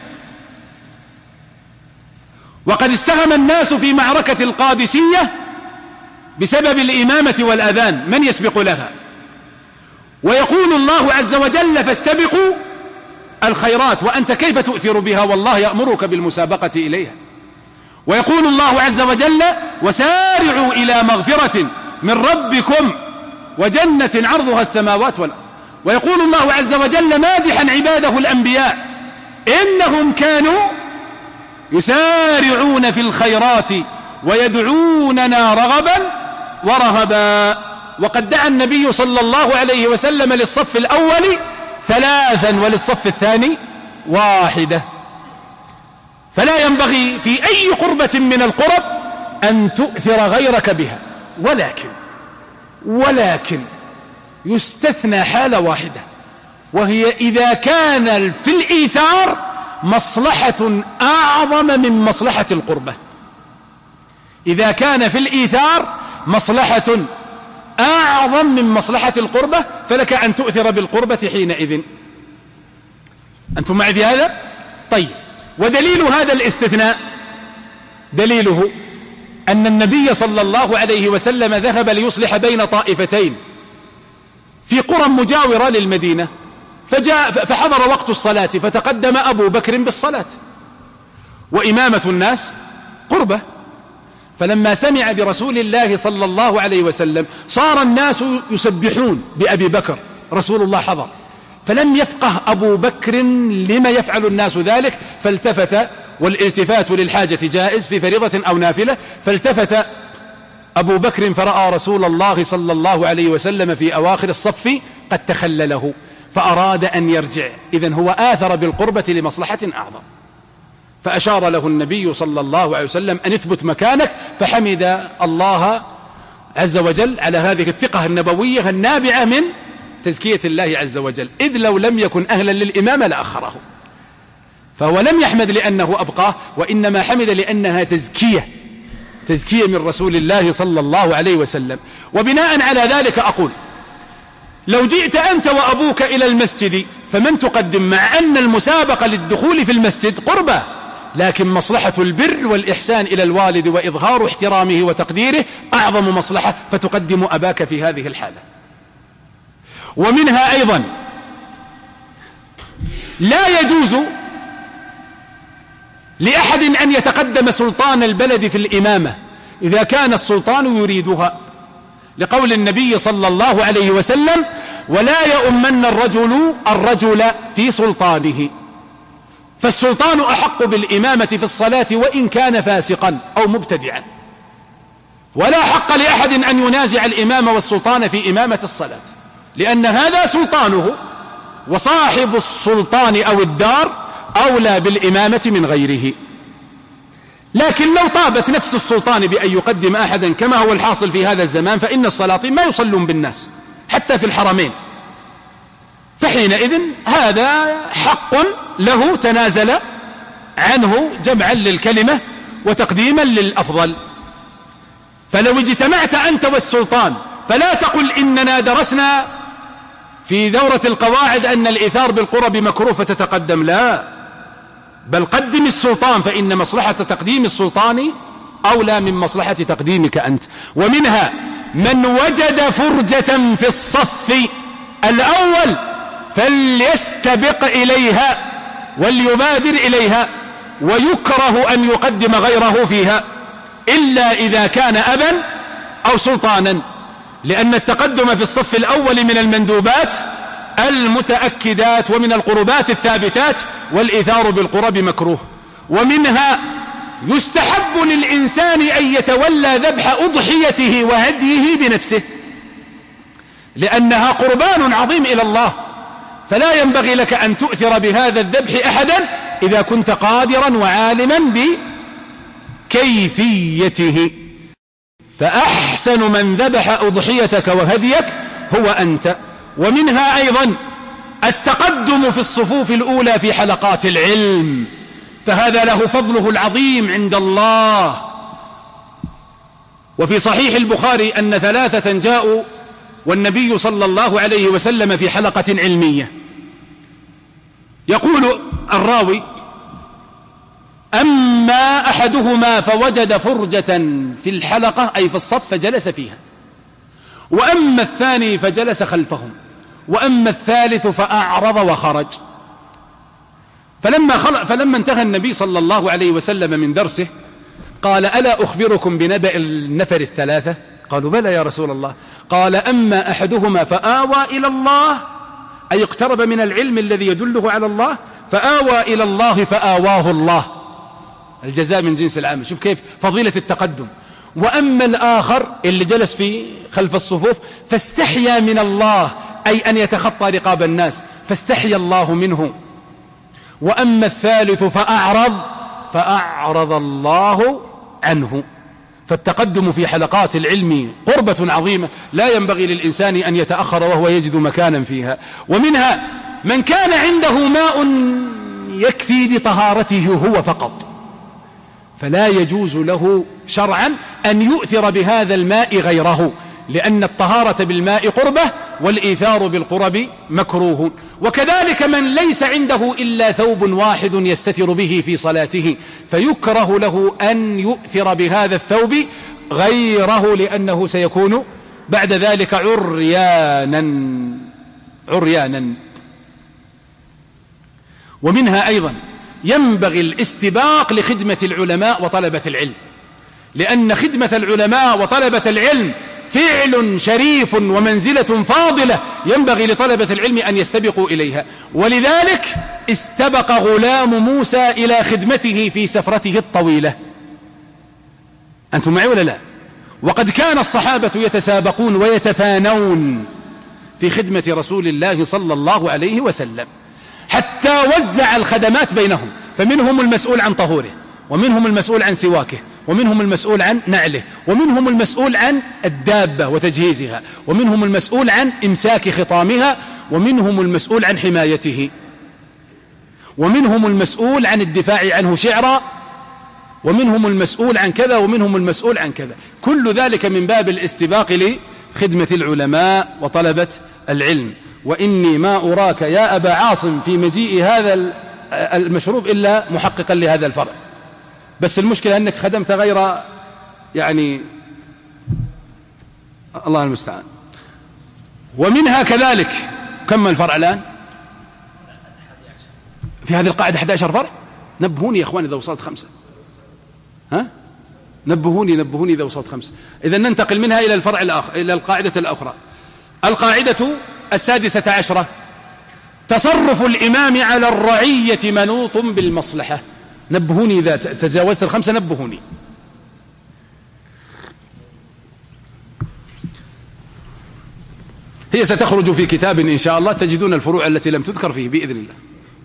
وقد استهم الناس في معركة القادسية بسبب الإمامة والأذان، من يسبق لها؟ ويقول الله عز وجل: فاستبقوا الخيرات، وأنت كيف تؤثر بها والله يأمرك بالمسابقة إليها. ويقول الله عز وجل: وسارعوا إلى مغفرة من ربكم وجنة عرضها السماوات والأرض. ويقول الله عز وجل مادحا عباده الأنبياء: إنهم كانوا يسارعون في الخيرات ويدعوننا رغبا ورهبا. وقد دعا النبي صلى الله عليه وسلم للصف الأول ثلاثا وللصف الثاني واحدة. فلا ينبغي في أي قربة من القرب أن تؤثر غيرك بها، ولكن ولكن يستثنى حالة واحدة، وهي إذا كان في الإيثار مصلحة أعظم من مصلحة القربة. إذا كان في الإيثار مصلحة أعظم من مصلحة القربة فلك أن تؤثر بالقربة حينئذ. أنتم معي في هذا؟ طيب، ودليل هذا الاستثناء دليله أن النبي صلى الله عليه وسلم ذهب ليصلح بين طائفتين في قرى مجاورة للمدينة، فجاء فحضر وقت الصلاة، فتقدم أبو بكر بالصلاة، وإمامة الناس قربة. فلما سمع برسول الله صلى الله عليه وسلم صار الناس يسبحون بأبي بكر، رسول الله حضر، فلم يفقه أبو بكر لما يفعل الناس ذلك، فالتفت، والالتفات للحاجة جائز في فريضة أو نافلة، فالتفت أبو بكر فرأى رسول الله صلى الله عليه وسلم في أواخر الصف قد تخلله، فأراد أن يرجع. إذن هو آثر بالقربة لمصلحة أعظم، فأشار له النبي صلى الله عليه وسلم أن اثبت مكانك، فحمد الله عز وجل على هذه الثقة النبوية النابعة من تزكية الله عز وجل، إذ لو لم يكن أهلا للإمامة لأخره. فهو لم يحمد لأنه أبقاه، وإنما حمد لأنها تزكية تزكية من رسول الله صلى الله عليه وسلم. وبناء على ذلك أقول لو جئت أنت وأبوك إلى المسجد فمن تقدم؟ مع أن المسابقة للدخول في المسجد قربة، لكن مصلحة البر والإحسان إلى الوالد وإظهار احترامه وتقديره أعظم مصلحة، فتقدم أباك في هذه الحالة. ومنها أيضا لا يجوز لأحد أن يتقدم سلطان البلد في الإمامة إذا كان السلطان يريدها، لقول النبي صلى الله عليه وسلم: ولا يؤمن الرجل الرجل في سلطانه. فالسلطان أحق بالإمامة في الصلاة وإن كان فاسقا أو مبتدعا، ولا حق لأحد أن ينازع الإمام والسلطان في إمامة الصلاة، لأن هذا سلطانه، وصاحب السلطان أو الدار أولى بالإمامة من غيره. لكن لو طابت نفس السلطان بأن يقدم أحدا كما هو الحاصل في هذا الزمان، فإن السلاطين ما يصلون بالناس حتى في الحرمين، فحينئذ هذا حق له تنازل عنه جمعا للكلمة وتقديما للأفضل. فلو اجتمعت أنت والسلطان فلا تقل إننا درسنا في دورة القواعد أن الإيثار بالقرب مكروه فتتقدم، لا، بل قدم السلطان، فإن مصلحة تقديم السلطان أولى من مصلحة تقديمك أنت. ومنها من وجد فرجة في الصف الأول فليستبق إليها وليبادر إليها، ويكره أن يقدم غيره فيها إلا إذا كان أبا أو سلطانا، لأن التقدم في الصف الأول من المندوبات المتأكدات ومن القربات الثابتات، والإيثار بالقرب مكروه. ومنها يستحب للإنسان أن يتولى ذبح أضحيته وهديه بنفسه، لأنها قربان عظيم إلى الله، فلا ينبغي لك أن تؤثر بهذا الذبح أحدا إذا كنت قادرا وعالما بكيفيته. فأحسن من ذبح أضحيتك وهديك هو أنت. ومنها أيضا التقدم في الصفوف الأولى في حلقات العلم، فهذا له فضله العظيم عند الله. وفي صحيح البخاري أن ثلاثة جاءوا والنبي صلى الله عليه وسلم في حلقة علمية، يقول الراوي: أما أحدهما فوجد فرجة في الحلقة أي في الصف فجلس فيها، وأما الثاني فجلس خلفهم، وأما الثالث فأعرض وخرج. فلما, خل... فلما انتهى النبي صلى الله عليه وسلم من درسه قال: ألا أخبركم بنبأ النفر الثلاثة؟ قالوا: بلى يا رسول الله. قال: أما أحدهما فآوى إلى الله، أي اقترب من العلم الذي يدله على الله، فآوى إلى الله فآواه الله، الجزاء من جنس العمل. شوف كيف فضيلة التقدم. وأما الآخر اللي جلس في خلف الصفوف فاستحيا من الله، أي أن يتخطى رقاب الناس، فاستحيا الله منه. وأما الثالث فأعرض فأعرض الله عنه. فالتقدم في حلقات العلم قربة عظيمة لا ينبغي للإنسان أن يتأخر وهو يجد مكانا فيها. ومنها من كان عنده ماء يكفي لطهارته هو فقط، فلا يجوز له شرعا أن يؤثر بهذا الماء غيره، لأن الطهارة بالماء قربة والإيثار بالقرب مكروه. وكذلك من ليس عنده إلا ثوب واحد يستتر به في صلاته، فيكره له أن يؤثر بهذا الثوب غيره، لأنه سيكون بعد ذلك عريانا عريانا. ومنها أيضا ينبغي الاستباق لخدمة العلماء وطلبة العلم، لأن خدمة العلماء وطلبة العلم فعل شريف ومنزلة فاضلة ينبغي لطلبة العلم أن يستبقوا إليها. ولذلك استبق غلام موسى إلى خدمته في سفرته الطويلة. أنتم معي ولا لا؟ وقد كان الصحابة يتسابقون ويتفانون في خدمة رسول الله صلى الله عليه وسلم، حتى وزع الخدمات بينهم، فمنهم المسؤول عن طهوره، ومنهم المسؤول عن سواكه، ومنهم المسؤول عن نعله، ومنهم المسؤول عن الدابة وتجهيزها، ومنهم المسؤول عن إمساك خطامها، ومنهم المسؤول عن حمايته، ومنهم المسؤول عن الدفاع عنه شعرا، ومنهم المسؤول عن كذا، ومنهم المسؤول عن كذا. كل ذلك من باب الاستباق لخدمة العلماء وطلبة العلم. وإني ما أراك يا أبا عاصم في مجيء هذا المشروب إلا محققا لهذا الفرع، بس المشكلة أنك خدمت غير يعني الله المستعان. ومنها كذلك كم الفرع الآن في هذه القاعدة؟ أحد عشر فرع. نبهوني يا أخواني إذا وصلت خمسة، ها نبهوني نبهوني إذا وصلت خمسة. إذا ننتقل منها إلى الفرع الآخر، إلى القاعدة الأخرى. القاعدة السادسة عشرة: تصرف الإمام على الرعية منوط بالمصلحة. نبهوني إذا تجاوزت الخمسة، نبهوني. هي ستخرج في كتاب إن شاء الله تجدون الفروع التي لم تذكر فيه بإذن الله.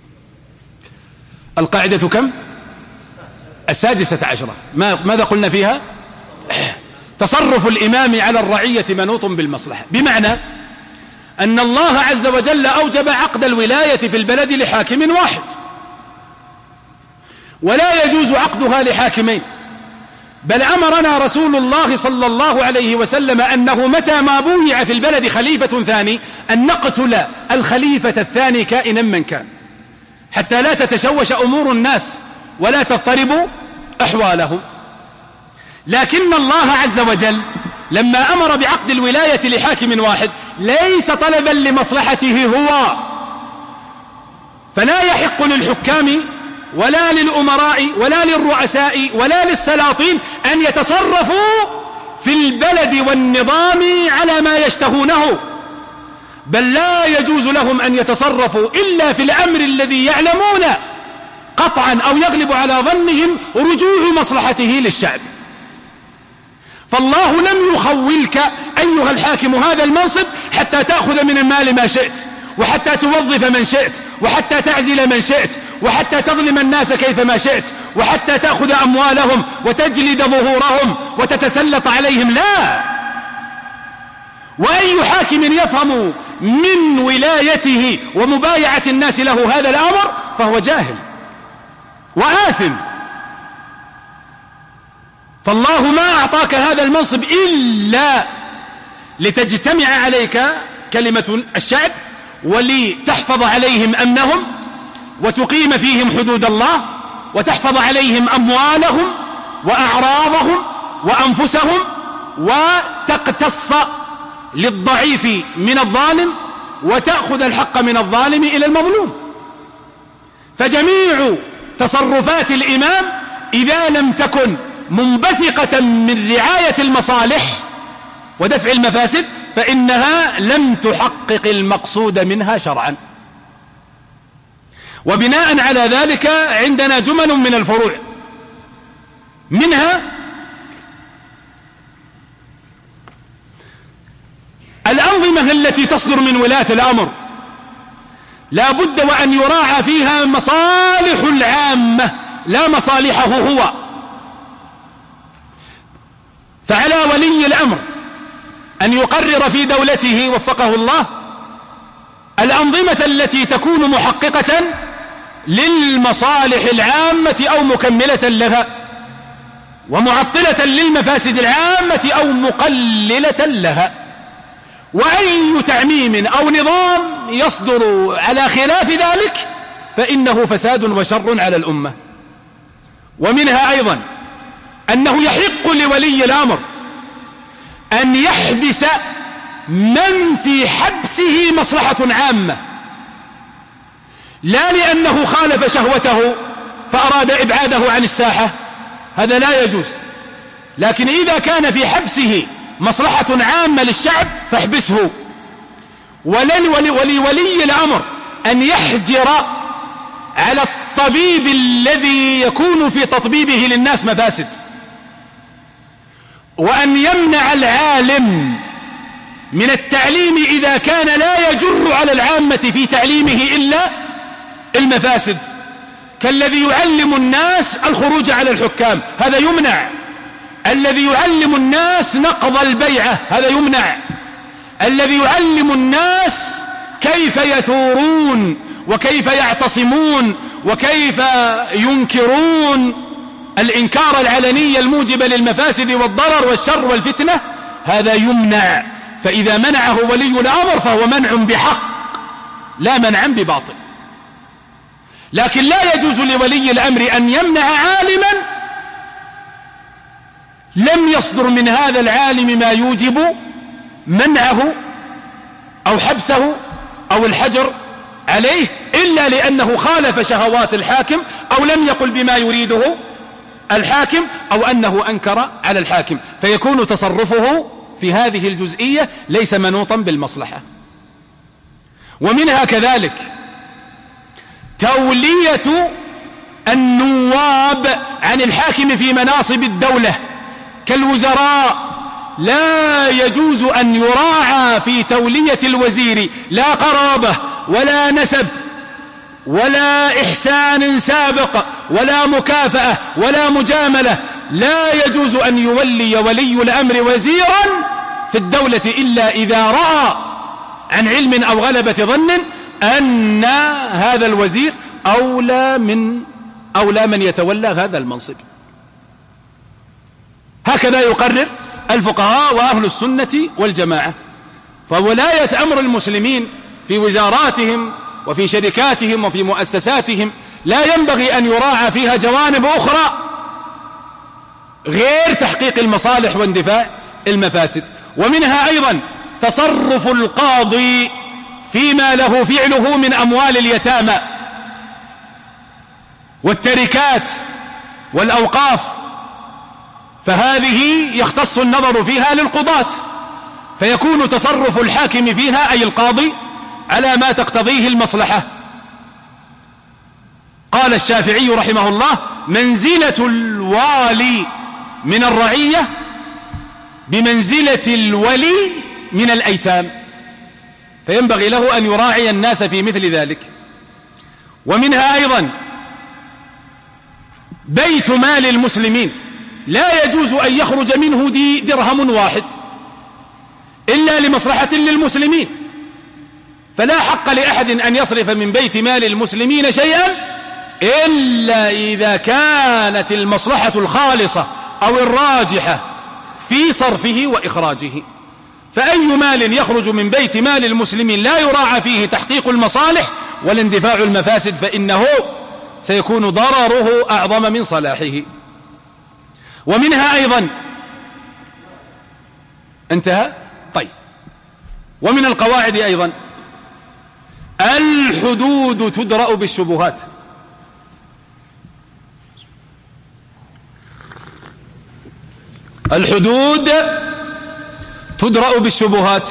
القاعدة كم؟ السادسة عشرة. ماذا قلنا فيها؟ تصرف الإمام على الرعية منوط بالمصلحة، بمعنى أن الله عز وجل أوجب عقد الولاية في البلد لحاكم واحد، ولا يجوز عقدها لحاكمين، بل أمرنا رسول الله صلى الله عليه وسلم أنه متى ما بويع في البلد خليفة ثاني أن نقتل الخليفة الثاني كائنا من كان، حتى لا تتشوش أمور الناس ولا تضطرب أحوالهم. لكن الله عز وجل لما أمر بعقد الولاية لحاكم واحد ليس طلبا لمصلحته هو، فلا يحق للحكام ولا للأمراء ولا للرؤساء ولا للسلاطين أن يتصرفوا في البلد والنظام على ما يشتهونه، بل لا يجوز لهم أن يتصرفوا إلا في الأمر الذي يعلمون قطعا أو يغلب على ظنهم رجوع مصلحته للشعب. فالله لم يخولك أيها الحاكم هذا المنصب حتى تأخذ من المال ما شئت، وحتى توظف من شئت، وحتى تعزل من شئت، وحتى تظلم الناس كيفما شئت، وحتى تأخذ أموالهم وتجلد ظهورهم وتتسلط عليهم. لا. وأي حاكم يفهم من ولايته ومبايعة الناس له هذا الأمر فهو جاهل وآثم. فالله ما أعطاك هذا المنصب إلا لتجتمع عليك كلمة الشعب، ولتحفظ عليهم أمنهم، وتقيم فيهم حدود الله، وتحفظ عليهم أموالهم وأعراضهم وأنفسهم، وتقتص للضعيف من الظالم، وتأخذ الحق من الظالم إلى المظلوم. فجميع تصرفات الإمام إذا لم تكن منبثقة من رعاية المصالح ودفع المفاسد فإنها لم تحقق المقصود منها شرعا. وبناء على ذلك عندنا جمل من الفروع، منها الأنظمة التي تصدر من ولاة الأمر لا بد وأن يراعى فيها مصالح العامة لا مصالحه هو. فعلى ولي الأمر أن يقرر في دولته وفقه الله الأنظمة التي تكون محققة للمصالح العامة أو مكملة لها، ومعطلة للمفاسد العامة أو مقللة لها. وأي تعميم أو نظام يصدر على خلاف ذلك فإنه فساد وشر على الأمة. ومنها أيضا أنه يحق لولي الأمر أن يحبس من في حبسه مصلحة عامة، لا لأنه خالف شهوته فأراد إبعاده عن الساحة، هذا لا يجوز، لكن إذا كان في حبسه مصلحة عامة للشعب فاحبسه. ولولي الأمر أن يحجر على الطبيب الذي يكون في تطبيبه للناس مفاسد، وأن يمنع العالم من التعليم إذا كان لا يجر على العامة في تعليمه إلا المفاسد، كالذي يعلم الناس الخروج على الحكام هذا يمنع، الذي يعلم الناس نقض البيعة هذا يمنع، الذي يعلم الناس كيف يثورون وكيف يعتصمون وكيف ينكرون الإنكار العلني الموجب للمفاسد والضرر والشر والفتنة هذا يمنع. فإذا منعه ولي الأمر فهو منع بحق لا منعا بباطل. لكن لا يجوز لولي الأمر أن يمنع عالما لم يصدر من هذا العالم ما يوجب منعه أو حبسه أو الحجر عليه، إلا لأنه خالف شهوات الحاكم أو لم يقل بما يريده الحاكم أو أنه أنكر على الحاكم، فيكون تصرفه في هذه الجزئية ليس منوطا بالمصلحة. ومنها كذلك تولية النواب عن الحاكم في مناصب الدولة كالوزراء، لا يجوز أن يراعى في تولية الوزير لا قرابة ولا نسب ولا إحسان سابق ولا مكافأة ولا مجاملة. لا يجوز أن يولي ولي الأمر وزيرا في الدولة إلا إذا رأى عن علم أو غلبة ظن أن هذا الوزير أولى من أولى من يتولى هذا المنصب. هكذا يقرر الفقهاء وأهل السنة والجماعة. فولاية أمر المسلمين في وزاراتهم وفي شركاتهم وفي مؤسساتهم لا ينبغي أن يراعى فيها جوانب أخرى غير تحقيق المصالح واندفاع المفاسد. ومنها أيضا تصرف القاضي فيما له فعله من أموال اليتامى والتركات والأوقاف، فهذه يختص النظر فيها للقضاة، فيكون تصرف الحاكم فيها أي القاضي على ما تقتضيه المصلحة. قال الشافعي رحمه الله: منزلة الوالي من الرعية بمنزلة الولي من الأيتام، فينبغي له أن يراعي الناس في مثل ذلك. ومنها أيضا بيت مال المسلمين لا يجوز أن يخرج منه دي درهم واحد إلا لمصلحة للمسلمين، فلا حق لأحد أن يصرف من بيت مال المسلمين شيئا إلا إذا كانت المصلحة الخالصة أو الراجحة في صرفه وإخراجه. فأي مال يخرج من بيت مال المسلمين لا يراعى فيه تحقيق المصالح ولا اندفاع المفاسد فإنه سيكون ضرره أعظم من صلاحه. ومنها أيضا انتهى طيب ومن القواعد أيضا الحدود تدرأ بالشبهات. الحدود تدرأ بالشبهات،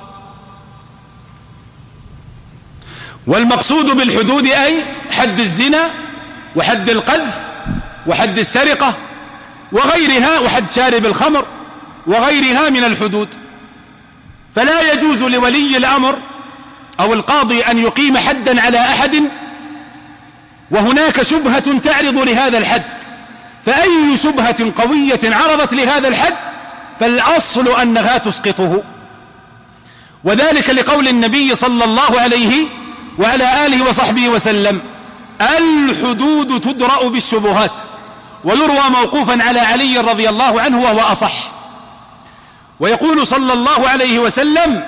والمقصود بالحدود أي حد الزنا وحد القذف وحد السرقة وغيرها وحد شارب الخمر وغيرها من الحدود. فلا يجوز لولي الأمر أو القاضي أن يقيم حدا على أحد وهناك شبهة تعرض لهذا الحد، فأي شبهة قوية عرضت لهذا الحد فالأصل أنها تسقطه. وذلك لقول النبي صلى الله عليه وعلى آله وصحبه وسلم: الحدود تدرأ بالشبهات. ويروى موقوفا على علي رضي الله عنه وهو أصح. ويقول صلى الله عليه وسلم: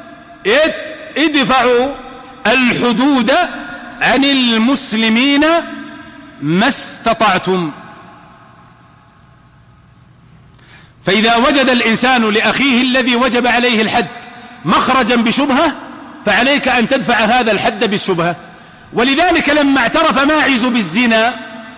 ادفعوا الحدود عن المسلمين ما استطعتم. فإذا وجد الإنسان لأخيه الذي وجب عليه الحد مخرجا بشبهة فعليك أن تدفع هذا الحد بالشبهة. ولذلك لما اعترف ماعز بالزنا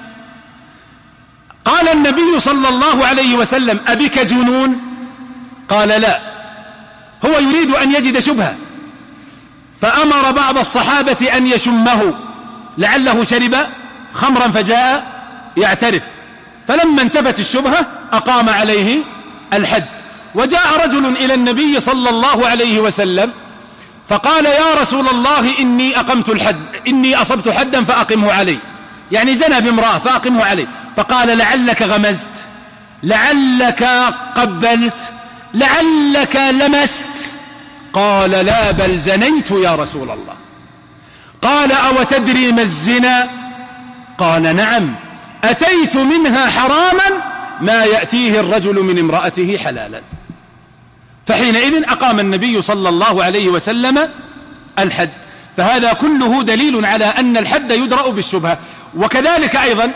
قال النبي صلى الله عليه وسلم: أبك جنون؟ قال: لا. هو يريد أن يجد شبهة، فأمر بعض الصحابة أن يشمه لعله شرب خمرا فجاء يعترف، فلما انتفت الشبهة أقام عليه الحد. وجاء رجل إلى النبي صلى الله عليه وسلم فقال: يا رسول الله إني أقمت الحد، إني أصبت حدا فأقمه علي، يعني زنى بامرأة فأقمه علي. فقال: لعلك غمزت، لعلك قبلت، لعلك لمست. قال: لا، بل زنيت يا رسول الله. قال: أو تدري ما الزنا؟ قال: نعم، أتيت منها حراما ما يأتيه الرجل من امرأته حلالا. فحينئذ أقام النبي صلى الله عليه وسلم الحد. فهذا كله دليل على أن الحد يدرأ بالشبهة. وكذلك أيضا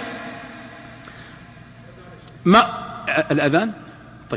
ما الأذان. طيب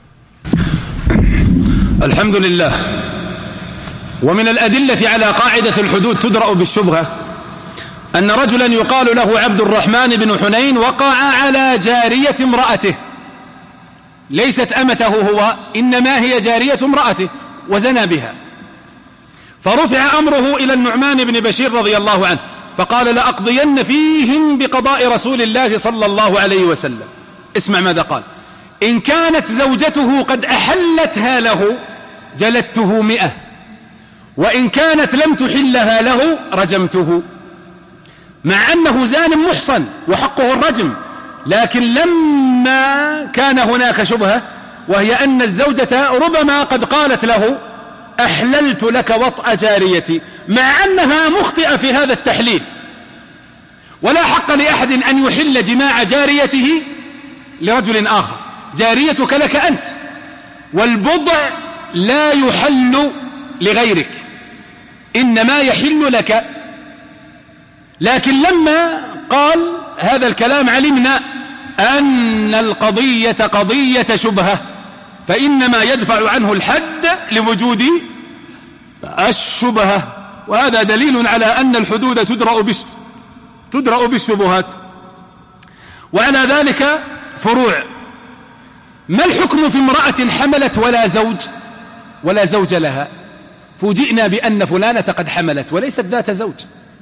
الحمد لله. ومن الأدلة على قاعدة الحدود تدرأ بالشبهة أن رجلا يقال له عبد الرحمن بن حنين وقع على جارية امرأته، ليست أمته هو، إنما هي جارية امرأته، وزنى بها، فرفع أمره إلى النعمان بن بشير رضي الله عنه فقال لأقضين فيهم بقضاء رسول الله صلى الله عليه وسلم. اسمع ماذا قال: إن كانت زوجته قد أحلتها له جلدته مئة، وإن كانت لم تحلها له رجمته. مع أنه زان محصن وحقه الرجم، لكن لما كان هناك شبهة، وهي أن الزوجة ربما قد قالت له أحللت لك وطأ جاريتي، مع أنها مخطئة في هذا التحليل، ولا حق لأحد أن يحل جماع جاريته لرجل آخر. جاريتك لك أنت، والبضع لا يحل لغيرك، إنما يحل لك. لكن لما قال هذا الكلام علمنا أن القضية قضية شبهة، فإنما يدفع عنه الحد لوجود الشبهة. وهذا دليل على أن الحدود تدرأ تدرأ بالشبهات. وعلى ذلك فروع. ما الحكم في امرأة حملت ولا زوج ولا زوج لها؟ فوجئنا بأن فلانة قد حملت وليست ذات زوج،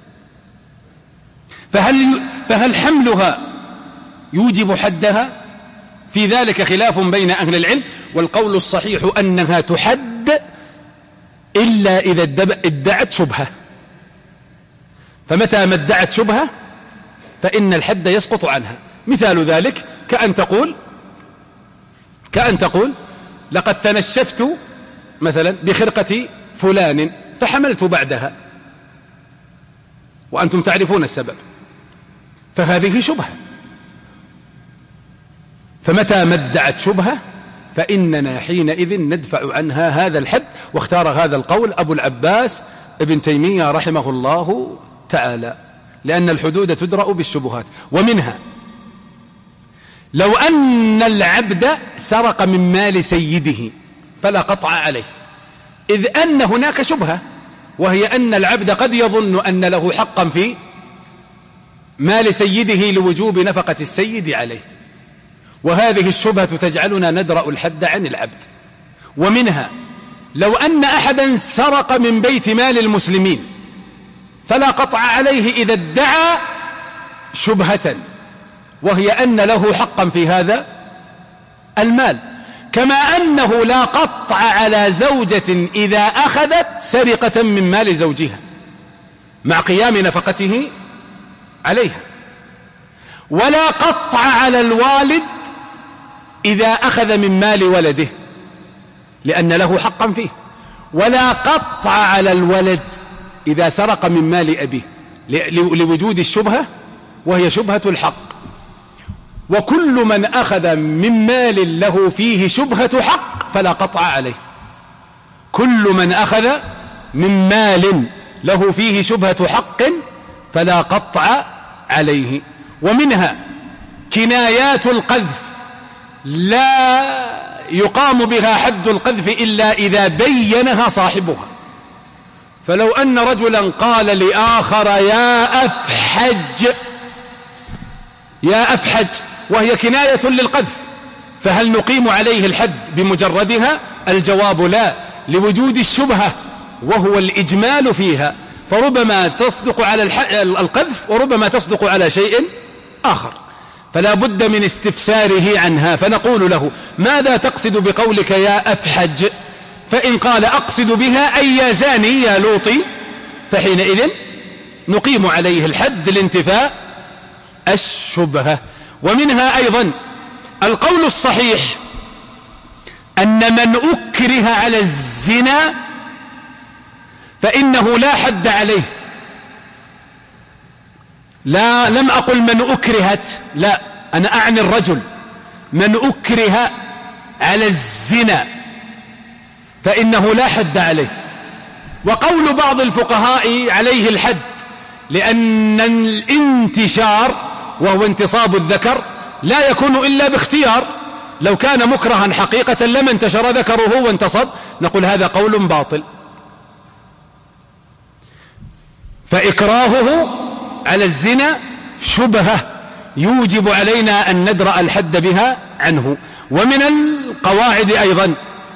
فهل, فهل حملها يوجب حدها؟ في ذلك خلاف بين أهل العلم، والقول الصحيح أنها تحد إلا إذا ادعت شبهة. فمتى ما ادعت شبهة فإن الحد يسقط عنها. مثال ذلك كأن تقول كأن تقول لقد تنشفت مثلا بخرقة فلان فحملت بعدها، وأنتم تعرفون السبب، فهذه شبهة. فمتى ما ادعت شبهة فإننا حينئذ ندفع عنها هذا الحد. واختار هذا القول أبو العباس ابن تيمية رحمه الله تعالى، لأن الحدود تدرأ بالشبهات. ومنها لو أن العبد سرق من مال سيده فلا قطع عليه، إذ أن هناك شبهة، وهي أن العبد قد يظن أن له حقا في مال سيده لوجوب نفقة السيد عليه، وهذه الشبهة تجعلنا ندرأ الحد عن العبد. ومنها لو أن أحدا سرق من بيت مال المسلمين فلا قطع عليه إذا ادعى شبهة، وهي أن له حقا في هذا المال، كما أنه لا قطع على زوجة إذا أخذت سرقة من مال زوجها مع قيام نفقته عليها، ولا قطع على الوالد إذا أخذ من مال ولده لأن له حقا فيه، ولا قطع على الولد إذا سرق من مال أبيه لوجود الشبهة، وهي شبهة الحق. وكل من أخذ من مال له فيه شبهة حق فلا قطع عليه. كل من أخذ من مال له فيه شبهة حق فلا قطع عليه. ومنها كنايات القذف لا يقام بها حد القذف إلا إذا بينها صاحبها. فلو أن رجلا قال لآخر يا أفحج يا أفحج وهي كناية للقذف، فهل نقيم عليه الحد بمجردها؟ الجواب لا، لوجود الشبهة وهو الإجمال فيها، فربما تصدق على القذف وربما تصدق على شيء آخر، فلا بد من استفساره عنها. فنقول له ماذا تقصد بقولك يا أفحج؟ فإن قال أقصد بها أي يا زاني يا لوطي، فحينئذ نقيم عليه الحد لانتفاء الشبهة. ومنها أيضا القول الصحيح أن من أكره على الزنا فإنه لا حد عليه. لا لم أقل من أكرهت، لا، أنا أعني الرجل من أكره على الزنا فإنه لا حد عليه. وقول بعض الفقهاء عليه الحد لأن الانتشار وهو انتصاب الذكر لا يكون إلا باختيار، لو كان مكرها حقيقة لما انتشر ذكره وانتصب، نقول هذا قول باطل. فإكراهه على الزنا شبهة يوجب علينا أن ندرأ الحد بها عنه. ومن القواعد أيضا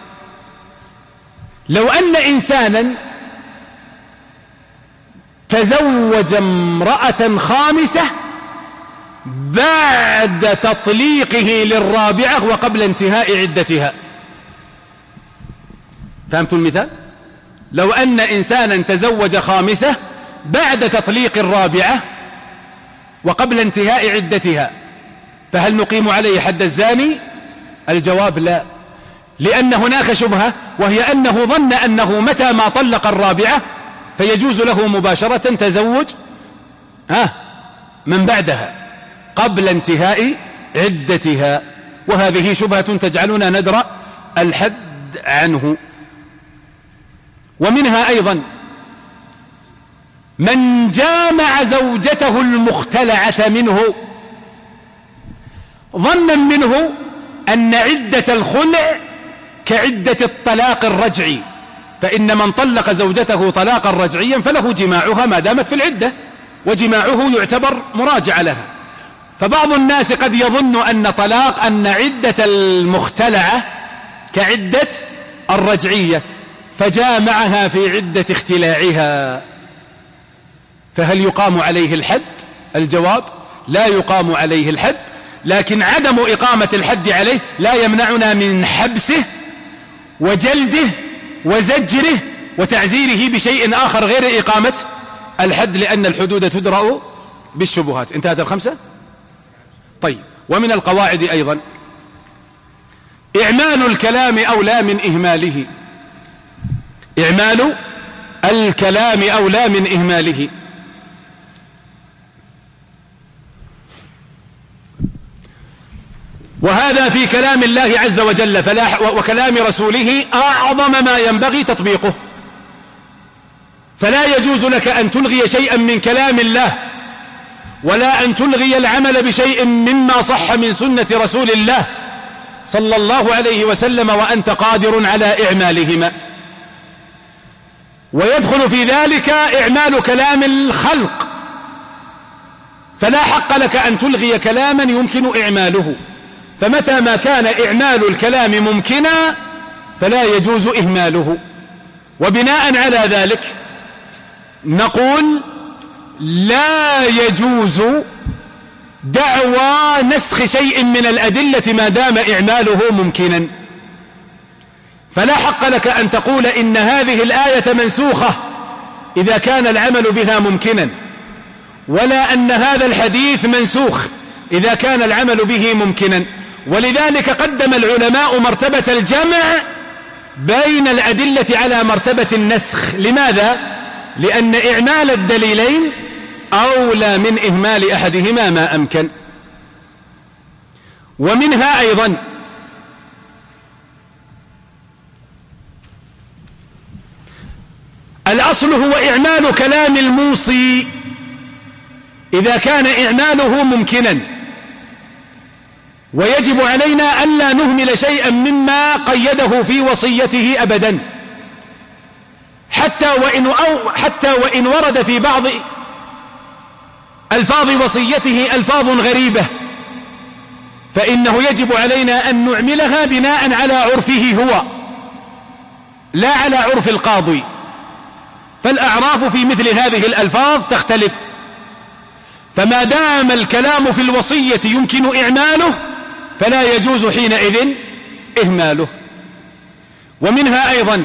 لو أن إنسانا تزوج امرأة خامسة بعد تطليقه للرابعة وقبل انتهاء عدتها، فهمتوا المثال؟ لو أن إنسانا تزوج خامسة بعد تطليق الرابعة وقبل انتهاء عدتها، فهل نقيم عليه حد الزاني؟ الجواب لا، لأن هناك شبهة، وهي أنه ظن أنه متى ما طلق الرابعة فيجوز له مباشرة تزوج ها من بعدها قبل انتهاء عدتها، وهذه شبهة تجعلنا ندرأ الحد عنه. ومنها أيضا من جامع زوجته المختلعة منه ظنا منه أن عدة الخلع كعدة الطلاق الرجعي، فإن من طلق زوجته طلاقا رجعيا فله جماعها ما دامت في العدة، وجماعه يعتبر مراجعة لها. فبعض الناس قد يظن أن طلاق أن عدة المختلعة كعدة الرجعية فجامعها في عدة اختلاعها، فهل يقام عليه الحد؟ الجواب لا يقام عليه الحد، لكن عدم إقامة الحد عليه لا يمنعنا من حبسه وجلده وزجره وتعزيره بشيء آخر غير إقامة الحد، لأن الحدود تدرأ بالشبهات. انتهت الخمسة؟ طيب. ومن القواعد أيضا إعمال الكلام أولى من إهماله، إعمال الكلام أولى من إهماله. وهذا في كلام الله عز وجل فلا وكلام رسوله أعظم ما ينبغي تطبيقه، فلا يجوز لك أن تلغي شيئا من كلام الله ولا أن تلغي العمل بشيء مما صح من سنة رسول الله صلى الله عليه وسلم وأنت قادر على إعمالهما. ويدخل في ذلك إعمال كلام الخلق، فلا حق لك أن تلغي كلاما يمكن إعماله، فمتى ما كان إعمال الكلام ممكنا فلا يجوز إهماله. وبناء على ذلك نقول لا يجوز دعوى نسخ شيء من الأدلة ما دام إعماله ممكنا، فلا حق لك أن تقول إن هذه الآية منسوخة إذا كان العمل بها ممكنا، ولا أن هذا الحديث منسوخ إذا كان العمل به ممكنا. ولذلك قدم العلماء مرتبة الجمع بين الأدلة على مرتبة النسخ. لماذا؟ لأن إعمال الدليلين أولى من إهمال أحدهما ما أمكن. ومنها أيضا الأصل هو إعمال كلام الموصي إذا كان إعماله ممكنا، ويجب علينا ألا نهمل شيئا مما قيده في وصيته أبدا، حتى وإن, أو حتى وإن ورد في بعض ألفاظ وصيته ألفاظ غريبة، فإنه يجب علينا أن نعملها بناء على عرفه هو لا على عرف القاضي، فالأعراف في مثل هذه الألفاظ تختلف، فما دام الكلام في الوصية يمكن إعماله فلا يجوز حينئذ إهماله. ومنها أيضا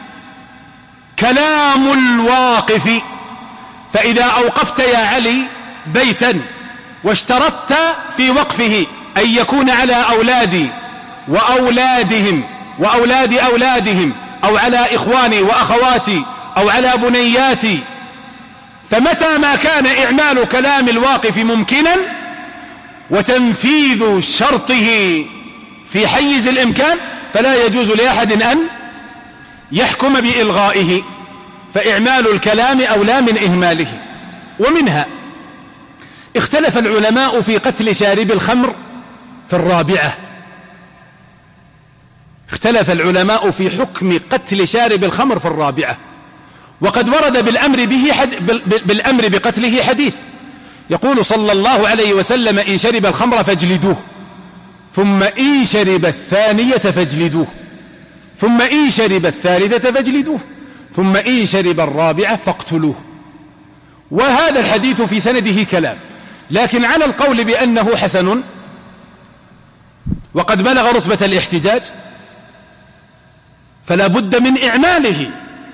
كلام الواقف، فإذا أوقفت يا علي بيتا واشترطت في وقفه أن يكون على أولادي وأولادهم وأولاد أولادهم أو على إخواني وأخواتي أو على بنياتي، فمتى ما كان إعمال كلام الواقف ممكنا وتنفيذ شرطه في حيز الإمكان فلا يجوز لأحد أن يحكم بإلغائه، فإعمال الكلام أولى من إهماله. ومنها اختلف العلماء في قتل شارب الخمر في الرابعة، اختلف العلماء في حكم قتل شارب الخمر في الرابعة، وقد ورد بالأمر, به حد بالأمر بقتله حديث يقول صلى الله عليه وسلم: إن شرب الخمر فاجلدوه، ثم إن شرب الثانية فاجلدوه، ثم إن شرب الثالثة فاجلدوه، ثم إن شرب الرابعة فاقتلوه. وهذا الحديث في سنده كلام، لكن على القول بأنه حسن وقد بلغ رتبة الاحتجاج فلا بد من إعماله.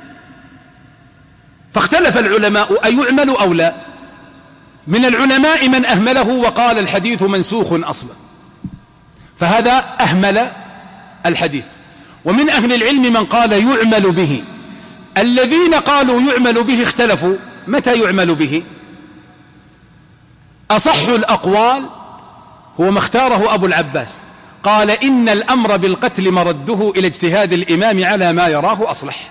فاختلف العلماء أيعمل أو لا. من العلماء من أهمله وقال الحديث منسوخ أصلا، فهذا أهمل الحديث. ومن أهل العلم من قال يعمل به. الذين قالوا يعمل به اختلفوا متى يعمل به. أصح الأقوال هو ما اختاره أبو العباس، قال: إن الأمر بالقتل مرده إلى اجتهاد الإمام على ما يراه أصلح.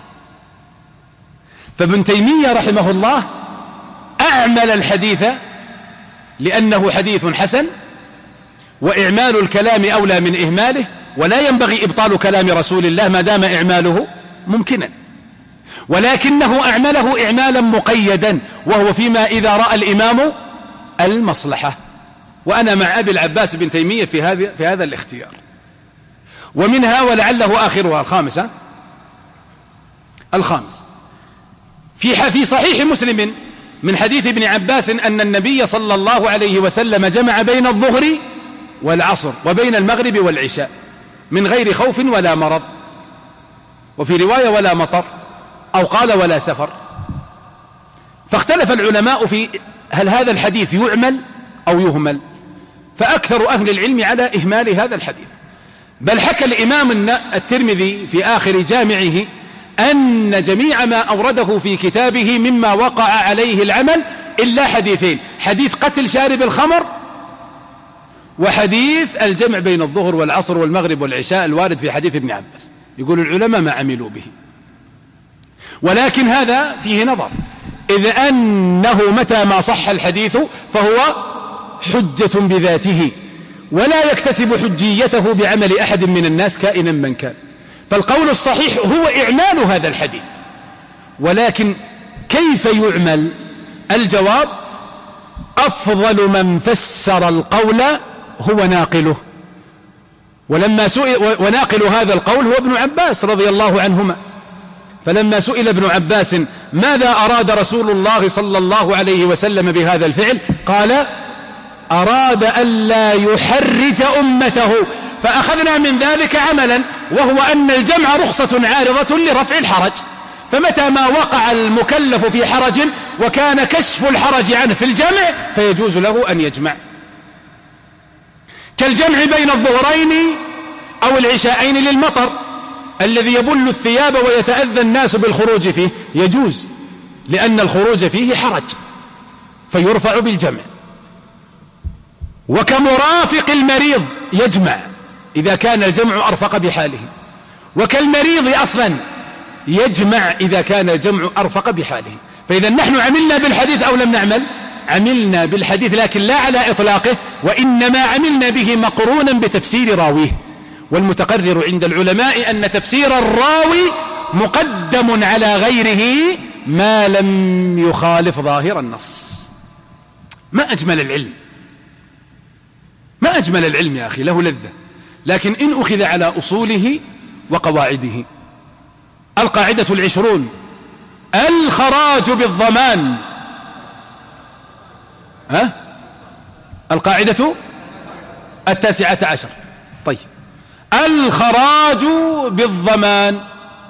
فابن تيمية رحمه الله أعمل الحديث لأنه حديث حسن، وإعمال الكلام أولى من إهماله، ولا ينبغي إبطال كلام رسول الله ما دام إعماله ممكنا، ولكنه أعمله إعمالا مقيدا، وهو فيما إذا رأى الإمام المصلحة. وأنا مع أبي العباس بن تيمية في هذا في هذا الاختيار. ومنها ولعله آخرها الخامسة الخامس في في صحيح مسلم من حديث ابن عباس أن النبي صلى الله عليه وسلم جمع بين الظهر والعصر وبين المغرب والعشاء من غير خوف ولا مرض، وفي رواية ولا مطر، أو قال ولا سفر. فاختلف العلماء في هل هذا الحديث يعمل أو يهمل، فأكثر أهل العلم على إهمال هذا الحديث. بل حكى الإمام الترمذي في آخر جامعه أن جميع ما أورده في كتابه مما وقع عليه العمل إلا حديثين: حديث قتل شارب الخمر، وحديث الجمع بين الظهر والعصر والمغرب والعشاء الوارد في حديث ابن عباس. يقول العلماء ما عملوا به، ولكن هذا فيه نظر، إذ أنه متى ما صح الحديث فهو حجة بذاته، ولا يكتسب حجيته بعمل أحد من الناس كائنا من كان. فالقول الصحيح هو إعمال هذا الحديث، ولكن كيف يعمل؟ الجواب: أفضل من فسر القول هو ناقله. ولما سئل وناقل هذا القول هو ابن عباس رضي الله عنهما، فلما سئل ابن عباس ماذا أراد رسول الله صلى الله عليه وسلم بهذا الفعل، قال: أراد ألا يحرج أمته، فأخذنا من ذلك عملا، وهو أن الجمع رخصة عارضة لرفع الحرج، فمتى ما وقع المكلف في حرج وكان كشف الحرج عنه في الجمع فيجوز له أن يجمع، كالجمع بين الظهرين أو العشاءين للمطر الذي يبل الثياب ويتأذى الناس بالخروج فيه، يجوز لأن الخروج فيه حرج فيرفع بالجمع. وكمرافق المريض يجمع إذا كان الجمع أرفق بحاله، وكالمريض أصلا يجمع إذا كان الجمع أرفق بحاله. فإذا نحن عملنا بالحديث أو لم نعمل؟ عملنا بالحديث، لكن لا على إطلاقه، وإنما عملنا به مقرونا بتفسير راويه. والمتقرر عند العلماء أن تفسير الراوي مقدم على غيره ما لم يخالف ظاهر النص. ما أجمل العلم، ما أجمل العلم يا أخي، له لذة، لكن إن أخذ على أصوله وقواعده. القاعدة العشرون: الخراج بالضمان. ها؟ القاعدة التاسعة عشر. طيب، الخراج بالضمان،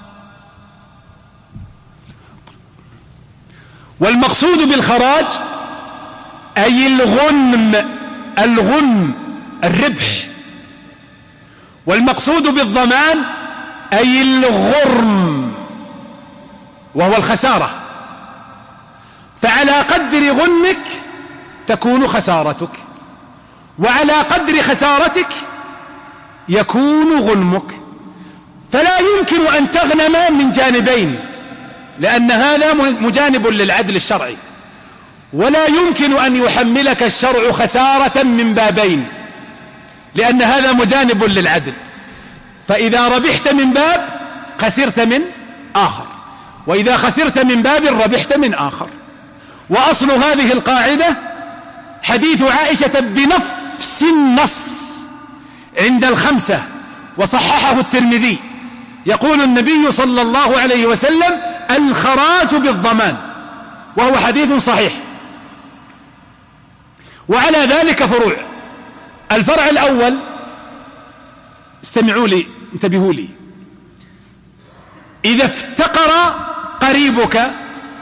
والمقصود بالخراج أي الغنم، الغنم الربح، والمقصود بالضمان أي الغرم وهو الخسارة. فعلى قدر غنمك تكون خسارتك، وعلى قدر خسارتك يكون غنمك. فلا يمكن أن تغنم من جانبين، لأن هذا مجانب للعدل الشرعي، ولا يمكن أن يحملك الشرع خسارة من بابين، لأن هذا مجانب للعدل. فإذا ربحت من باب خسرت من آخر، وإذا خسرت من باب ربحت من آخر. وأصل هذه القاعدة حديث عائشة بنفس النص عند الخمسة وصححه الترمذي، يقول النبي صلى الله عليه وسلم: الخراج بالضمان، وهو حديث صحيح. وعلى ذلك فروع. الفرع الأول، استمعوا لي انتبهوا لي، إذا افتقر قريبك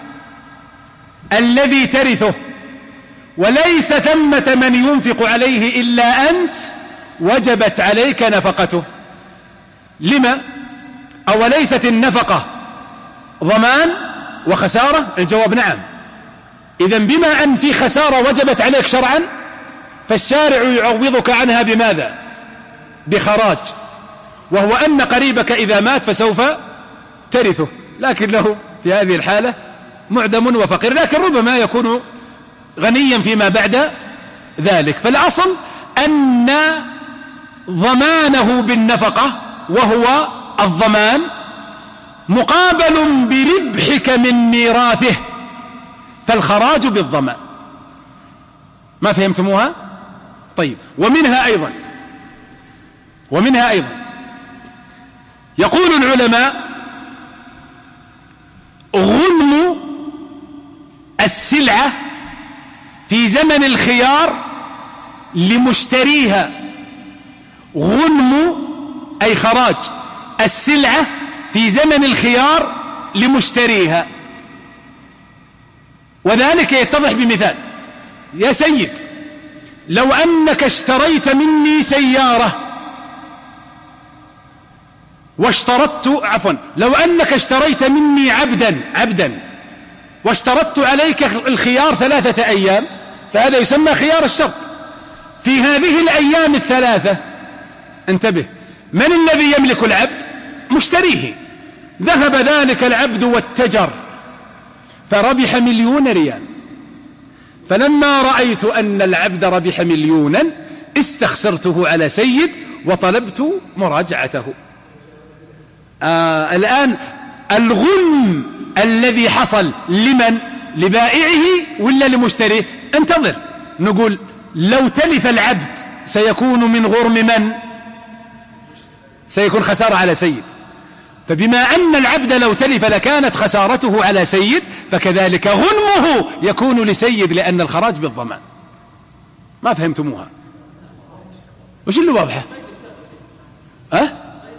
الذي ترثه وليس ثمة من ينفق عليه إلا أنت، وجبت عليك نفقته. لما؟ أوليست النفقة ضمان وخسارة؟ الجواب نعم. إذن بما أن في خسارة وجبت عليك شرعا، فالشارع يعوضك عنها بماذا؟ بخراج، وهو أن قريبك إذا مات فسوف ترثه، لكن له في هذه الحالة معدم وفقير، لكن ربما يكون غنيا فيما بعد ذلك. فالأصل أن ضمانه بالنفقة، وهو الضمان، مقابل بربحك من ميراثه، فالخراج بالضمان. ما فهمتموها؟ طيب. ومنها أيضا ومنها أيضا يقول العلماء: غنم السلعة في زمن الخيار لمشتريها. غنم أي خراج السلعة في زمن الخيار لمشتريها. وذلك يتضح بمثال: يا سيد، لو أنك اشتريت مني سيارة واشترطت عفوا لو أنك اشتريت مني عبدا عبدا واشترطت عليك الخيار ثلاثة أيام، فهذا يسمى خيار الشرط. في هذه الأيام الثلاثة، انتبه، من الذي يملك العبد؟ مشتريه. ذهب ذلك العبد واتجر فربح مليون ريال، فلما رأيت أن العبد ربح مليونا استخسرته على سيد وطلبت مراجعته. آه الآن الغنم الذي حصل لمن؟ لبائعه ولا لمشتريه؟ انتظر، نقول لو تلف العبد سيكون من غرم من؟ سيكون خسارة على سيد. فبما أن العبد لو تلف لكانت خسارته على سيد، فكذلك غنمه يكون لسيد، لأن الخراج بالضمان. ما فهمتموها؟ وش اللي واضحة؟ أه؟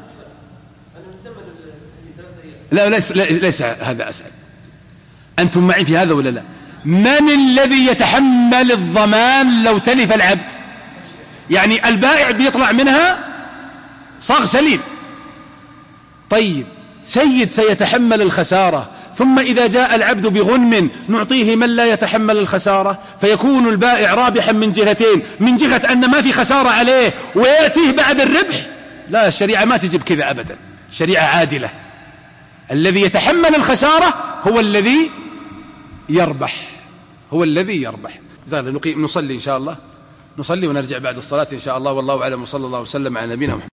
لا ليس, ليس هذا أسأل، أنتم معي في هذا ولا لا؟ من الذي يتحمل الضمان لو تلف العبد؟ يعني البائع بيطلع منها صاغ سليم. طيب، سيد سيتحمل الخسارة، ثم إذا جاء العبد بغنم نعطيه من لا يتحمل الخسارة، فيكون البائع رابحا من جهتين: من جهة أن ما في خسارة عليه ويأتيه بعد الربح. لا، الشريعة ما تجب كذا أبدا، شريعة عادلة. الذي يتحمل الخسارة هو الذي يربح، هو الذي يربح. نصلي إن شاء الله، نصلي ونرجع بعد الصلاة إن شاء الله، والله أعلم، وصلى الله وسلم على نبينا محمد.